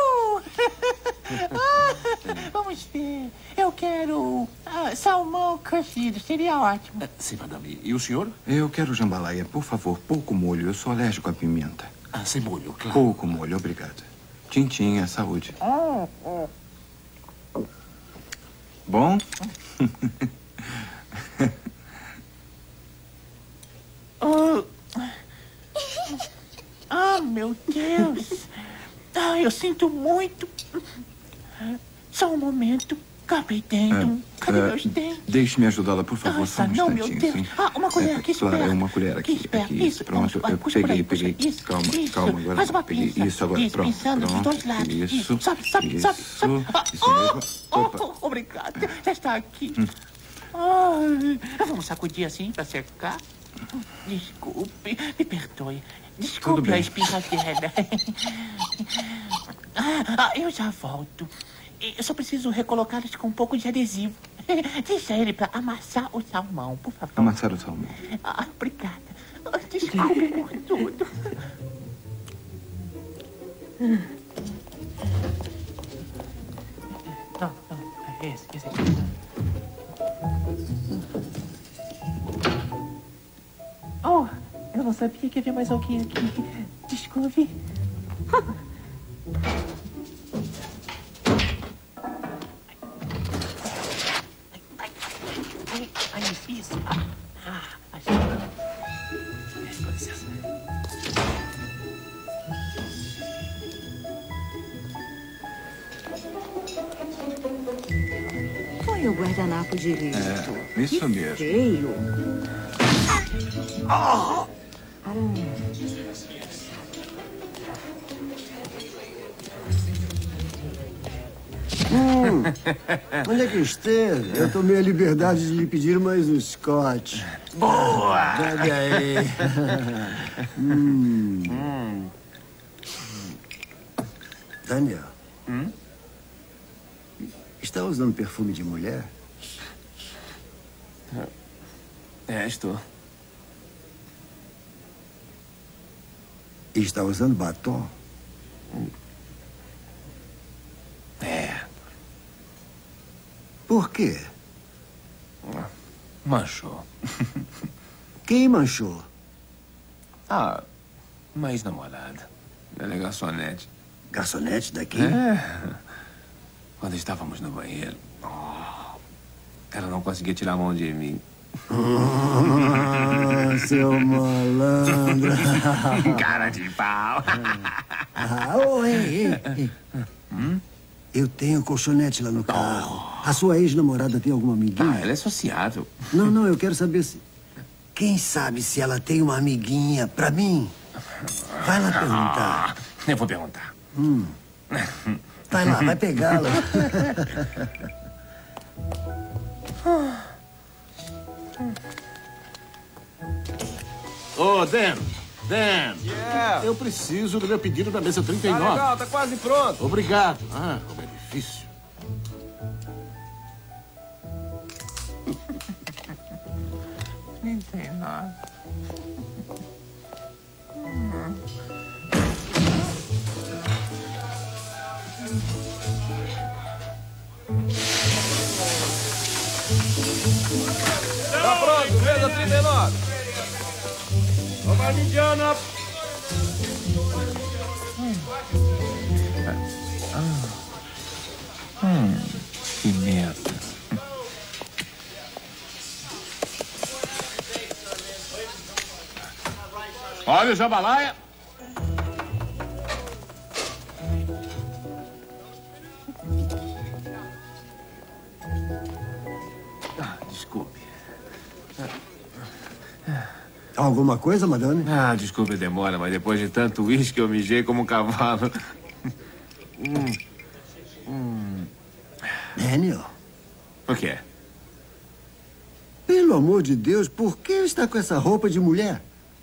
Vamos ver. Eu quero salmão cozido. Seria ótimo. Sim, madame. E o senhor? Eu quero jambalaya, por favor, pouco molho. Eu sou alérgico à pimenta. Sem molho, claro. Pouco molho, obrigado. Tintim, à saúde. Bom? Meu Deus. Eu sinto muito. Só um momento. Capitão, cadê meus dentes? Deixe-me ajudá-la, por favor, só um Não, meu instantinho. Deus. Sim. Uma colher aqui, Claro, espera. uma colher aqui. Isso. Pronto, Vamos, eu puxa por aí, peguei. Isso, Calma, agora. Faz uma Peguei. pinça. Isso, agora. Pronto. Pinçando dos dois lados. Isso. Sobe. Isso mesmo. Opa. Obrigada. Já está aqui. Ai, vamos sacudir assim para secar. Desculpe, me perdoe. Desculpe a espirradeira. Eu já volto. Eu só preciso recolocá-los com um pouco de adesivo. Deixa ele para amassar o salmão, por favor. Amassar o salmão. Obrigada. Desculpe por tudo. Não, esse aqui. Eu não sabia que havia mais alguém aqui. Desculpe. Isso. Com licença. Põe o guardanapo direito. Isso Que mesmo. feio. Onde é que esteve? Eu tomei a liberdade de lhe pedir mais um Scott. Boa! Bebe aí. Daniel. Está usando perfume de mulher? Estou. E está usando batom? Por quê? Manchou. Quem manchou? Uma ex-namorada. Ela é garçonete. Garçonete daqui? Quando estávamos no banheiro, ela não conseguia tirar a mão de mim. Seu malandro. Cara de pau. Ei. Eu tenho colchonete lá no carro. A sua ex-namorada tem alguma amiguinha? Ela é sociável. Não, eu quero saber se... Quem sabe se ela tem uma amiguinha pra mim? Vai lá perguntar. Eu vou perguntar. Vai lá, vai pegá-la. Ô, Dan. Eu preciso do meu pedido da mesa 39. Tá legal, tá quase pronto. Obrigado. Como é difícil. Tá pronto, mesa 39. Ô, Parmigiana. Que merda. Olha o jambalaya. Desculpe. Alguma coisa, madame? Desculpe a demora, mas depois de tanto uísque eu mijei como um cavalo. Daniel. O quê? Pelo amor de Deus, por que está com essa roupa de mulher?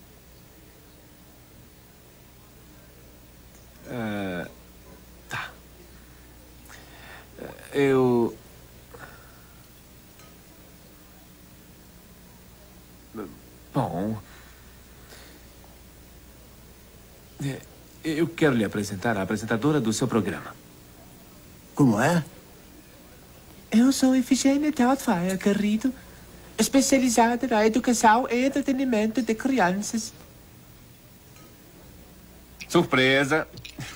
Tá. Eu... Bom... Eu quero lhe apresentar a apresentadora do seu programa. Como é? Eu sou Efigênia Doubtfire, querido. Especializada na educação e entretenimento de crianças. Surpresa.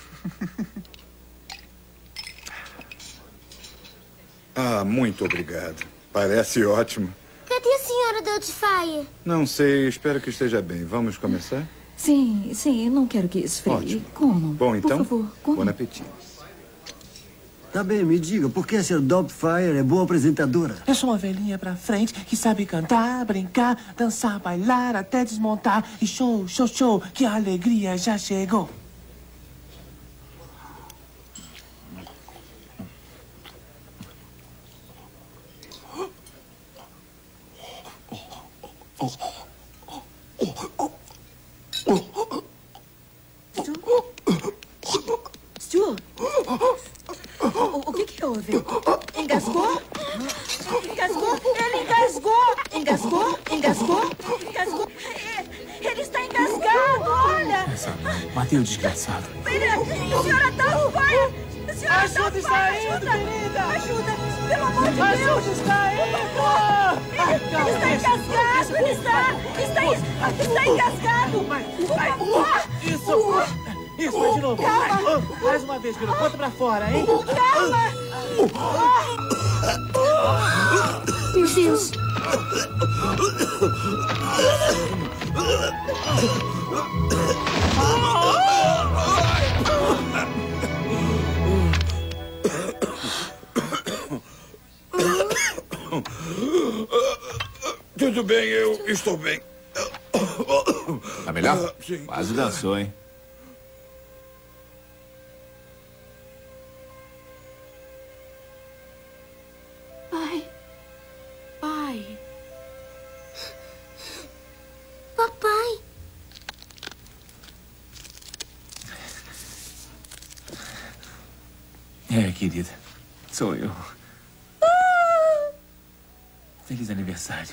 Muito obrigado. Parece ótimo. Cadê a senhora Doubtfire? Não sei, espero que esteja bem. Vamos começar? Sim, eu não quero que esfrie. Ótimo. Como? Bom, então, Por favor, como? bom apetite. Tá bem, me diga, por que a senhora Doubtfire é boa apresentadora? Eu sou uma velhinha pra frente que sabe cantar, brincar, dançar, bailar, até desmontar. E show, que a alegria já chegou. Stuart, o que houve? Engasgou? Ele engasgou. Ele está engasgado, olha. Matei o desgraçado. A senhora Doubtfire! Ajuda, está indo, querida! Ajuda, pelo amor de Deus! Ajuda, está indo! Ele está engasgado, está engasgado! Isso, vai de novo. Calma! Mais uma vez, querido. Bota pra fora, hein? Calma! Meu Deus, Tudo bem, eu estou bem. Tá melhor? Sim. Quase dançou, hein? Pai. Pai. Papai. É, querida. Sou eu. Feliz aniversário.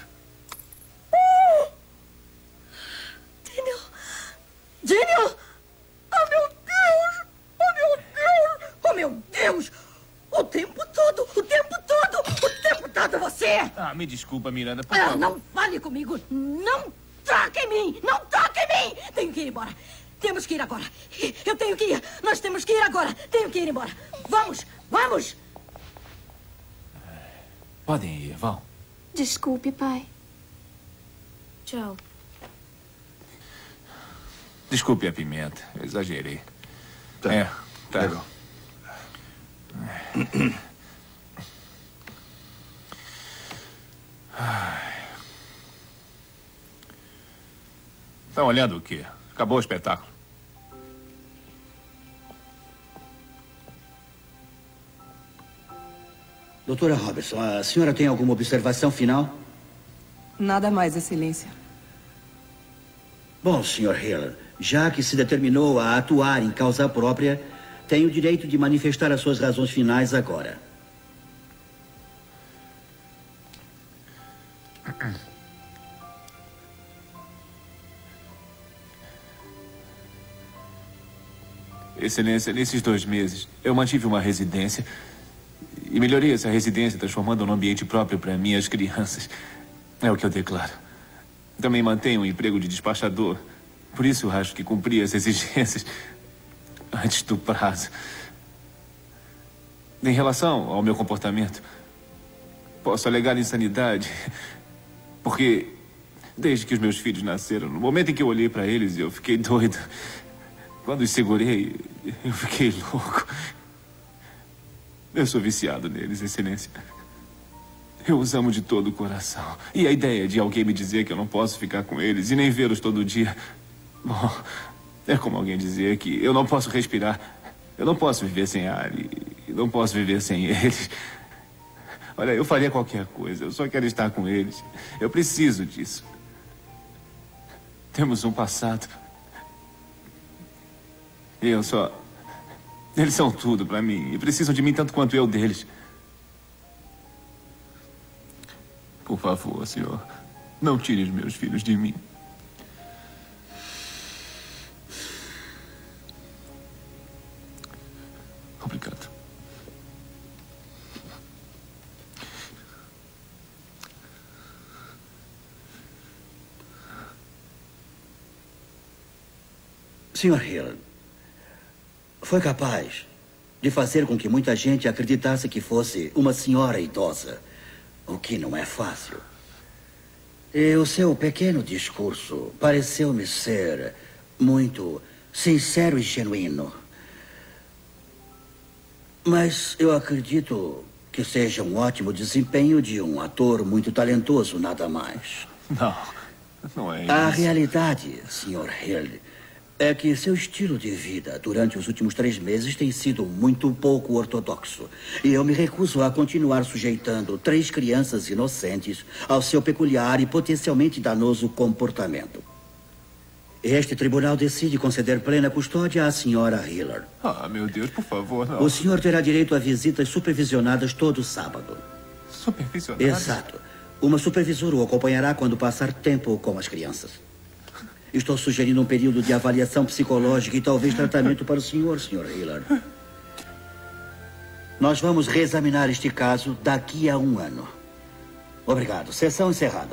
Daniel! Oh, meu Deus! Oh, meu Deus! Oh, meu Deus! O tempo todo você! Ah, me desculpa, Miranda, por favor. Não fale comigo! Não toque em mim! Não toque em mim! Tenho que ir embora. Temos que ir agora. Eu tenho que ir. Nós temos que ir agora. Tenho que ir embora. Vamos! Vamos! Podem ir, vão. Desculpe, pai. Tchau. Desculpe a pimenta, eu exagerei. Tá. Tá. Legal. Tá olhando o quê? Acabou o espetáculo. Doutora Robertson, a senhora tem alguma observação final? Nada mais, Excelência. Bom, Sr. Hill, já que se determinou a atuar em causa própria, tem o direito de manifestar as suas razões finais agora. Excelência, nesses 2 meses, eu mantive uma residência e melhorei essa residência, transformando-a num ambiente próprio para minhas crianças. É o que eu declaro. Também mantenho um emprego de despachador. Por isso eu acho que cumpri as exigências antes do prazo. Em relação ao meu comportamento, posso alegar insanidade, porque desde que os meus filhos nasceram, no momento em que eu olhei para eles, eu fiquei doido. Quando os segurei, eu fiquei louco. Eu sou viciado neles, Excelência. Eu os amo de todo o coração. E a ideia de alguém me dizer que eu não posso ficar com eles e nem vê-los todo dia... Bom, é como alguém dizer que eu não posso respirar. Eu não posso viver sem ar e não posso viver sem eles. Olha, eu faria qualquer coisa. Eu só quero estar com eles. Eu preciso disso. Temos um passado. E eu só... Eles são tudo para mim e precisam de mim tanto quanto eu deles. Por favor, senhor, não tire os meus filhos de mim. Obrigado. Sr. Hill, foi capaz de fazer com que muita gente acreditasse que fosse uma senhora idosa, o que não é fácil. E o seu pequeno discurso pareceu-me ser muito sincero e genuíno. Mas eu acredito que seja um ótimo desempenho de um ator muito talentoso, nada mais. Não é isso. A realidade, Sr. Hill, é que seu estilo de vida durante os últimos 3 meses tem sido muito pouco ortodoxo. E eu me recuso a continuar sujeitando 3 crianças inocentes ao seu peculiar e potencialmente danoso comportamento. Este tribunal decide conceder plena custódia à senhora Hiller. Ah, meu Deus, por favor, não. O senhor terá direito a visitas supervisionadas todo sábado. Supervisionadas? Exato. Uma supervisora o acompanhará quando passar tempo com as crianças. Estou sugerindo um período de avaliação psicológica e talvez tratamento para o senhor, Sr. Hiller. Nós vamos reexaminar este caso daqui a 1 ano. Obrigado. Sessão encerrada.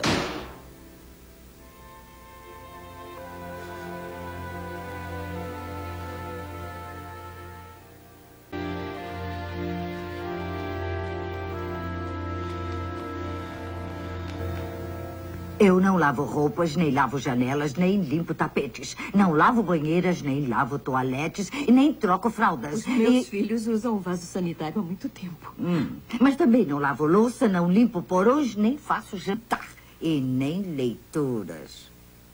Eu não lavo roupas, nem lavo janelas, nem limpo tapetes. Não lavo banheiras, nem lavo toaletes e nem troco fraldas. Os meus filhos usam o vaso sanitário há muito tempo. Mas também não lavo louça, não limpo porões, nem faço jantar. E nem leituras.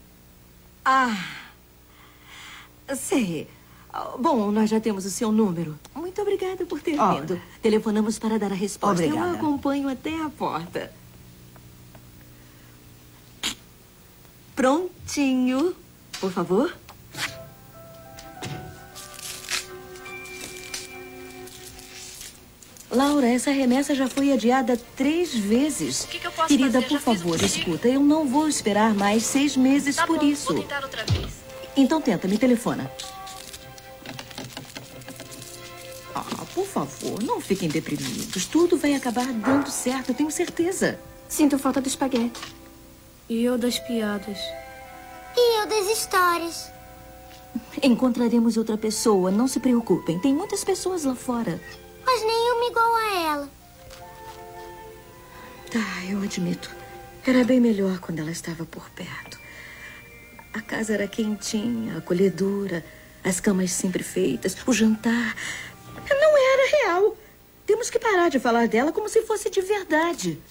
Sei. Bom, nós já temos o seu número. Muito obrigada por ter vindo. Telefonamos para dar a resposta. Obrigada. Eu acompanho até a porta. Prontinho. Por favor. Laura, essa remessa já foi adiada 3 vezes. O que eu posso Querida, fazer? por favor, escuta. Eu não vou esperar mais 6 meses Tá por bom, isso. vou tentar outra vez. Então tenta, me telefona. Por favor, não fiquem deprimidos. Tudo vai acabar dando certo, eu tenho certeza. Sinto falta do espaguete. E eu das piadas. E eu das histórias. Encontraremos outra pessoa, não se preocupem. Tem muitas pessoas lá fora. Mas nenhuma igual a ela. Tá, eu admito. Era bem melhor quando ela estava por perto. A casa era quentinha, acolhedora, as camas sempre feitas, o jantar não era real. Temos que parar de falar dela como se fosse de verdade.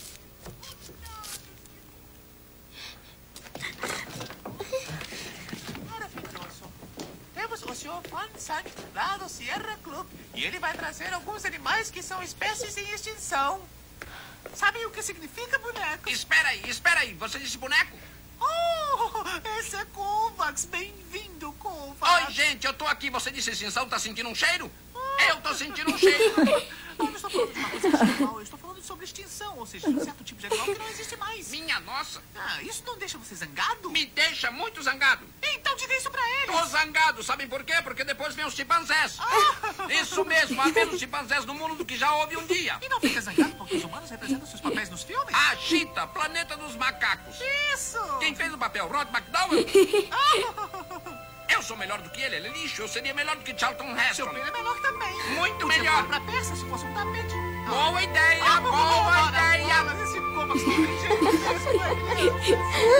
Temos o Sr. Juan Sánchez lá do Sierra Club e ele vai trazer alguns animais que são espécies em extinção. Sabem o que significa boneco? Espera aí. Você disse boneco? Oh, esse é Kovacs. Bem-vindo, Kovacs. Oi, gente, eu tô aqui. Você disse extinção, tá sentindo um cheiro? Eu tô sentindo um cheiro. Eu não estou falando de uma coisa animal, eu estou falando sobre extinção, ou seja, de um certo tipo de animal que não existe mais. Minha nossa. Isso não deixa você zangado? Me deixa muito zangado. Então diga isso pra eles. Tô zangado, sabem por quê? Porque depois vem os chimpanzés. Isso mesmo, há menos chimpanzés no mundo do que já houve um dia. E não fica zangado porque os humanos representam seus papéis nos filmes? A Cheetah, Planeta dos Macacos. Isso! Quem fez o papel? Rod McDowell? Eu sou melhor do que ele é lixo. Eu seria melhor do que Charlton Heston. Seu filho é melhor também. Muito Podia melhor. voar pra Pérsia se fosse um tapete. Boa ideia, boa ideia. Mas esse Kovacs não tem jeito.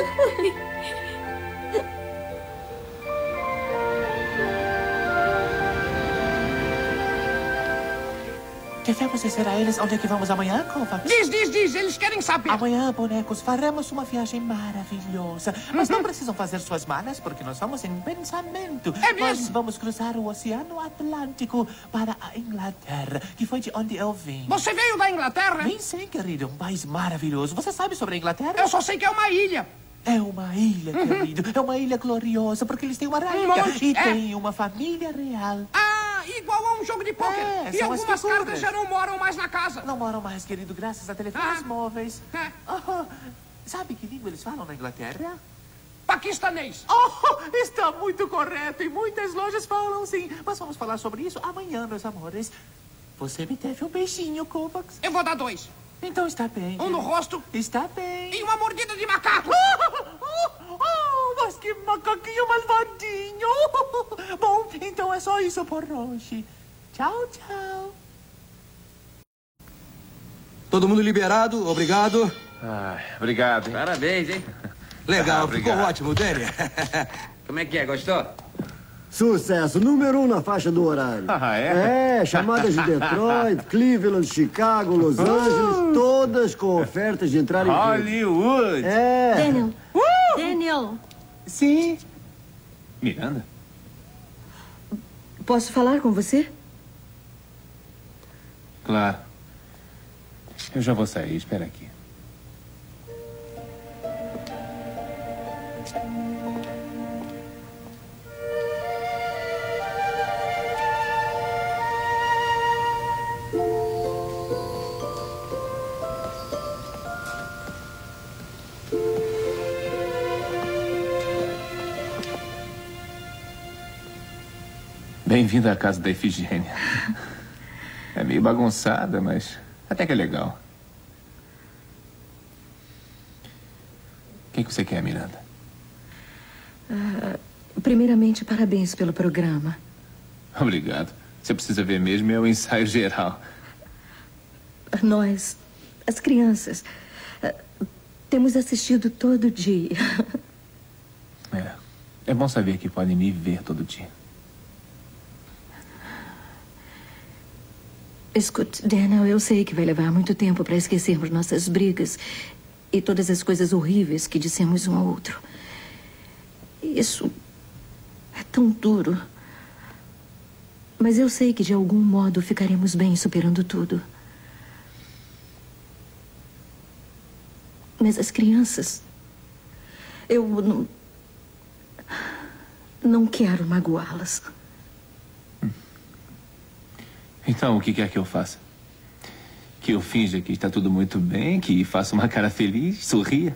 Devemos dizer a eles onde é que vamos amanhã, Kovacs? Diz. Eles querem saber. Amanhã, bonecos, faremos uma viagem maravilhosa. Mas não precisam fazer suas malas, porque nós vamos em pensamento. É mesmo? Nós vamos cruzar o Oceano Atlântico para a Inglaterra, que foi de onde eu vim. Você veio da Inglaterra? Vim sim, querido. Um país maravilhoso. Você sabe sobre a Inglaterra? Eu só sei que é uma ilha. É uma ilha, querido. É uma ilha gloriosa, porque eles têm uma rainha e tem uma família real. Igual a um jogo de pôquer. E são as algumas figuras. cartas já não moram mais na casa. Não moram mais, querido, graças a telefones móveis. Sabe que língua eles falam na Inglaterra? Paquistanês. Está muito correto e muitas lojas falam sim. Mas vamos falar sobre isso amanhã, meus amores. Você me deve um beijinho, Kovacs. Eu vou dar 2. Então está bem. Um no rosto. Está bem. E uma mordida de macaco. Mas que macaquinho malvadinho. Bom, então é só isso por hoje. Tchau, tchau. Todo mundo liberado, obrigado. Obrigado, hein? Parabéns, hein? Legal, ficou obrigado. ótimo, Danny. Como é que é? Gostou? Sucesso, número 1 na faixa do horário. É? Chamadas de Detroit, Cleveland, Chicago, Los Angeles, todas com ofertas de entrar em Hollywood. Daniel. Daniel. Sim. Miranda? Posso falar com você? Claro. Eu já vou sair, espera aqui. Bem-vindo à casa da Efigênia. É meio bagunçada, mas até que é legal. O que você quer, Miranda? Primeiramente, parabéns pelo programa. Obrigado. Você precisa ver mesmo é o ensaio geral. Nós, as crianças, Temos assistido todo dia. É bom saber que podem me ver todo dia. Escute, Daniel, eu sei que vai levar muito tempo para esquecermos nossas brigas e todas as coisas horríveis que dissemos um ao outro. Isso é tão duro. Mas eu sei que de algum modo ficaremos bem superando tudo. Mas as crianças... Eu não quero magoá-las. Então, o que quer que eu faça? Que eu finja que está tudo muito bem, que faça uma cara feliz, sorria?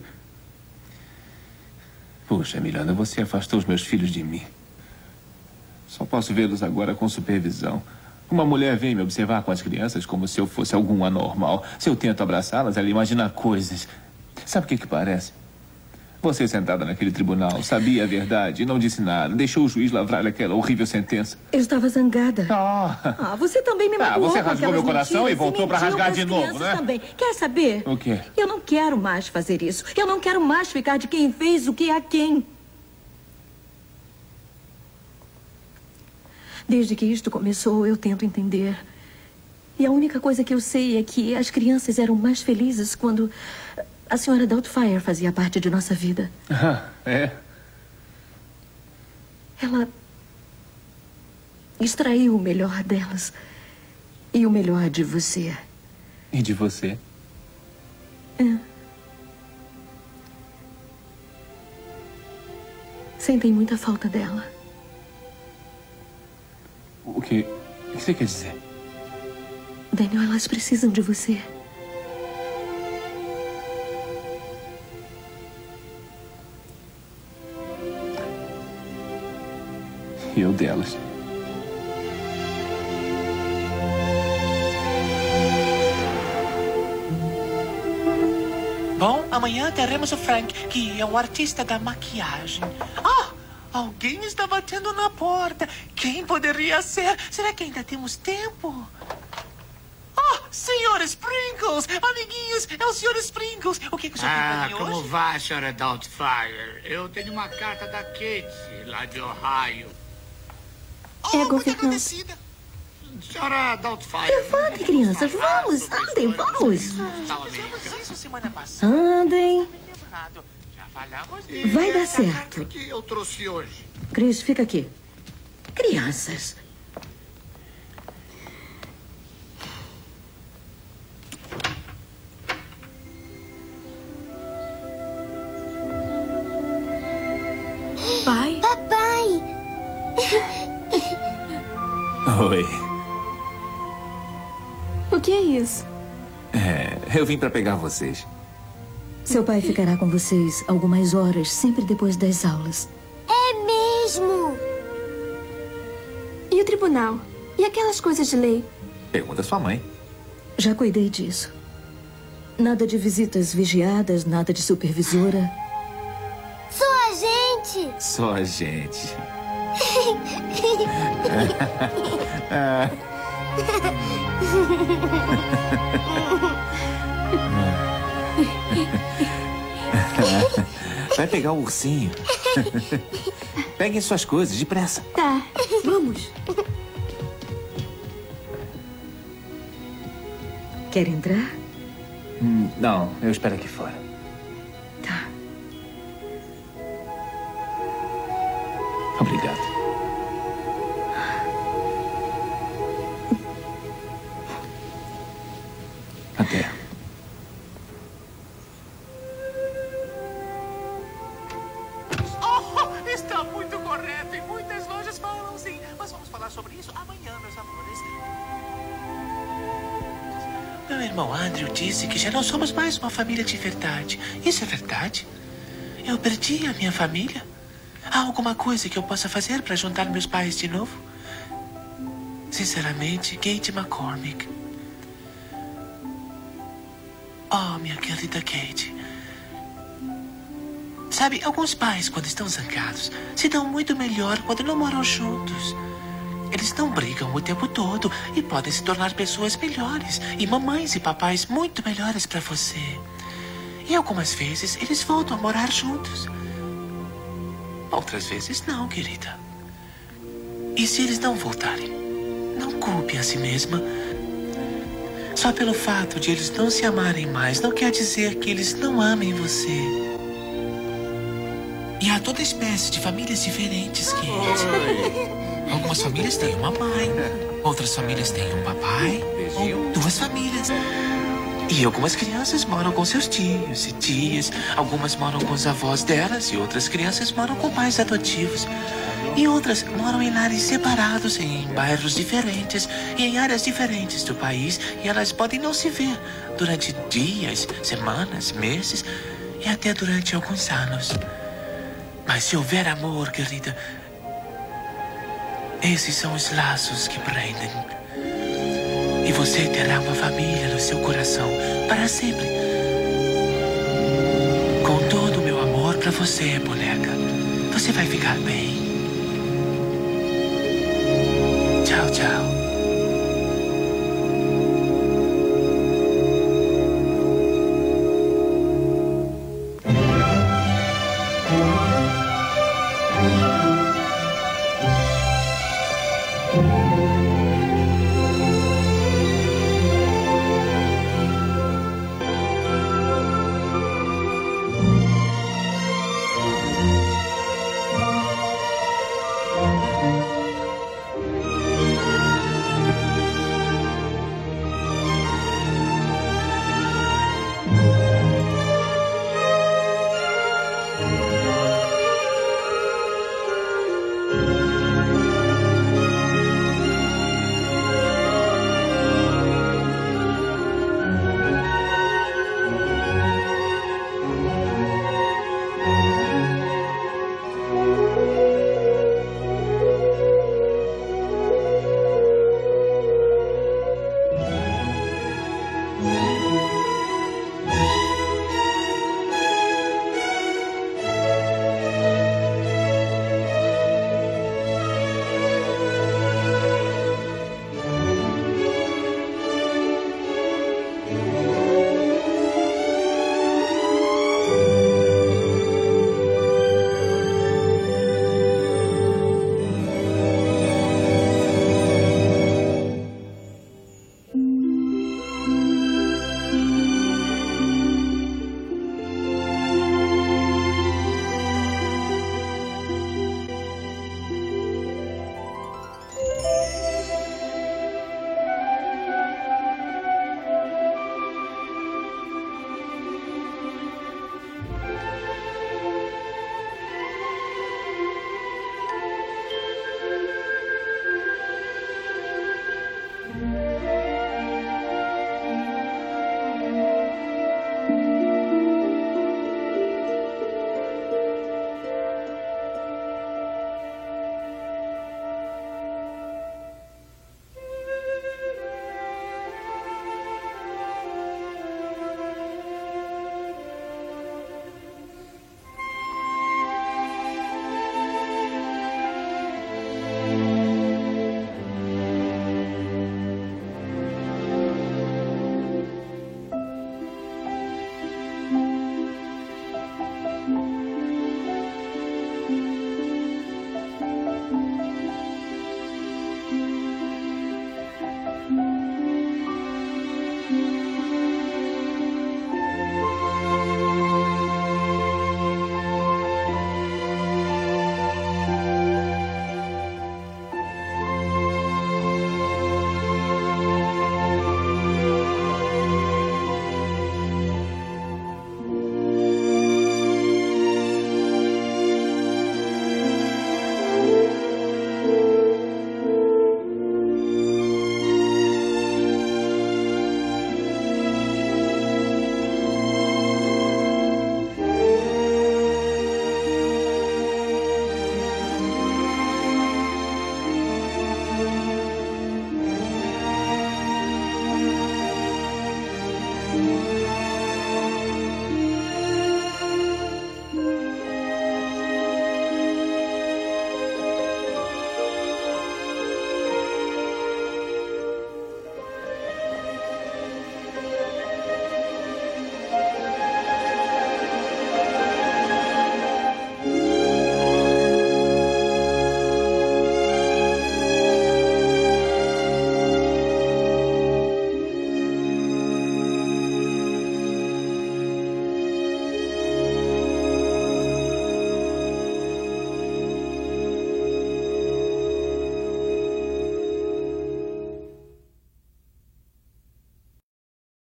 Puxa, Miranda, você afastou os meus filhos de mim. Só posso vê-los agora com supervisão. Uma mulher vem me observar com as crianças como se eu fosse algum anormal. Se eu tento abraçá-las, ela imagina coisas. Sabe o que parece? Você sentada naquele tribunal, sabia a verdade e não disse nada. Deixou o juiz lavrar aquela horrível sentença. Eu estava zangada. Você também me magoou. Você rasgou meu coração e voltou para rasgar de novo, né? Também. Quer saber? O quê? Eu não quero mais fazer isso. Eu não quero mais ficar de quem fez o que a quem. Desde que isto começou, eu tento entender. E a única coisa que eu sei é que as crianças eram mais felizes quando a senhora Doubtfire fazia parte de nossa vida. É? Ela extraiu o melhor delas e o melhor de você. E de você? É. Sentem muita falta dela. O que você quer dizer? Daniel, elas precisam de você. E eu delas. Bom, amanhã teremos o Frank, que é o artista da maquiagem. Alguém está batendo na porta. Quem poderia ser? Será que ainda temos tempo? Senhor Sprinkles! Amiguinhos, é o Sr. Sprinkles. O que o senhor tem para mim hoje? Como vai, senhora Doubtfire? Eu tenho uma carta da Kate, lá de Ohio. Muito agradecida. Senhora Doubtfire... Levante, crianças. Vamos, andem, vamos. Isso semana passada. Andem. Já falamos. Vai dar certo. O que eu trouxe hoje? Chris, fica aqui. Crianças. Pai? Papai! Oi. O que é isso? Eu vim para pegar vocês. Seu pai ficará com vocês algumas horas, sempre depois das aulas. É mesmo? E o tribunal? E aquelas coisas de lei? Pergunta sua mãe. Já cuidei disso. Nada de visitas vigiadas, nada de supervisora. Só a gente! Só a gente. Vai pegar o ursinho. Peguem suas coisas, depressa. Tá, vamos. Quer entrar? Não, eu espero aqui fora. Tá. Obrigado. Até. Está muito correto e muitas lojas falam sim. Mas vamos falar sobre isso amanhã, meus amores. Meu irmão Andrew disse que já não somos mais uma família de verdade. Isso é verdade? Eu perdi a minha família? Há alguma coisa que eu possa fazer para juntar meus pais de novo? Sinceramente, Kate McCormick. Oh, minha querida Kate. Sabe, alguns pais, quando estão zangados, se dão muito melhor quando não moram juntos. Eles não brigam o tempo todo e podem se tornar pessoas melhores. E mamães e papais muito melhores para você. E algumas vezes eles voltam a morar juntos. Outras vezes não, querida. E se eles não voltarem, não culpe a si mesma. Só pelo fato de eles não se amarem mais, não quer dizer que eles não amem você. E há toda espécie de famílias diferentes, Kate. Algumas famílias têm uma mãe, outras famílias têm um papai, ou 2 famílias. E algumas crianças moram com seus tios e tias, algumas moram com os avós delas e outras crianças moram com pais adotivos. E outras moram em lares separados, em bairros diferentes e em áreas diferentes do país. E elas podem não se ver durante dias, semanas, meses e até durante alguns anos. Mas se houver amor, querida, esses são os laços que prendem. E você terá uma família no seu coração para sempre. Com todo o meu amor para você, boneca. Você vai ficar bem. Tchau, tchau.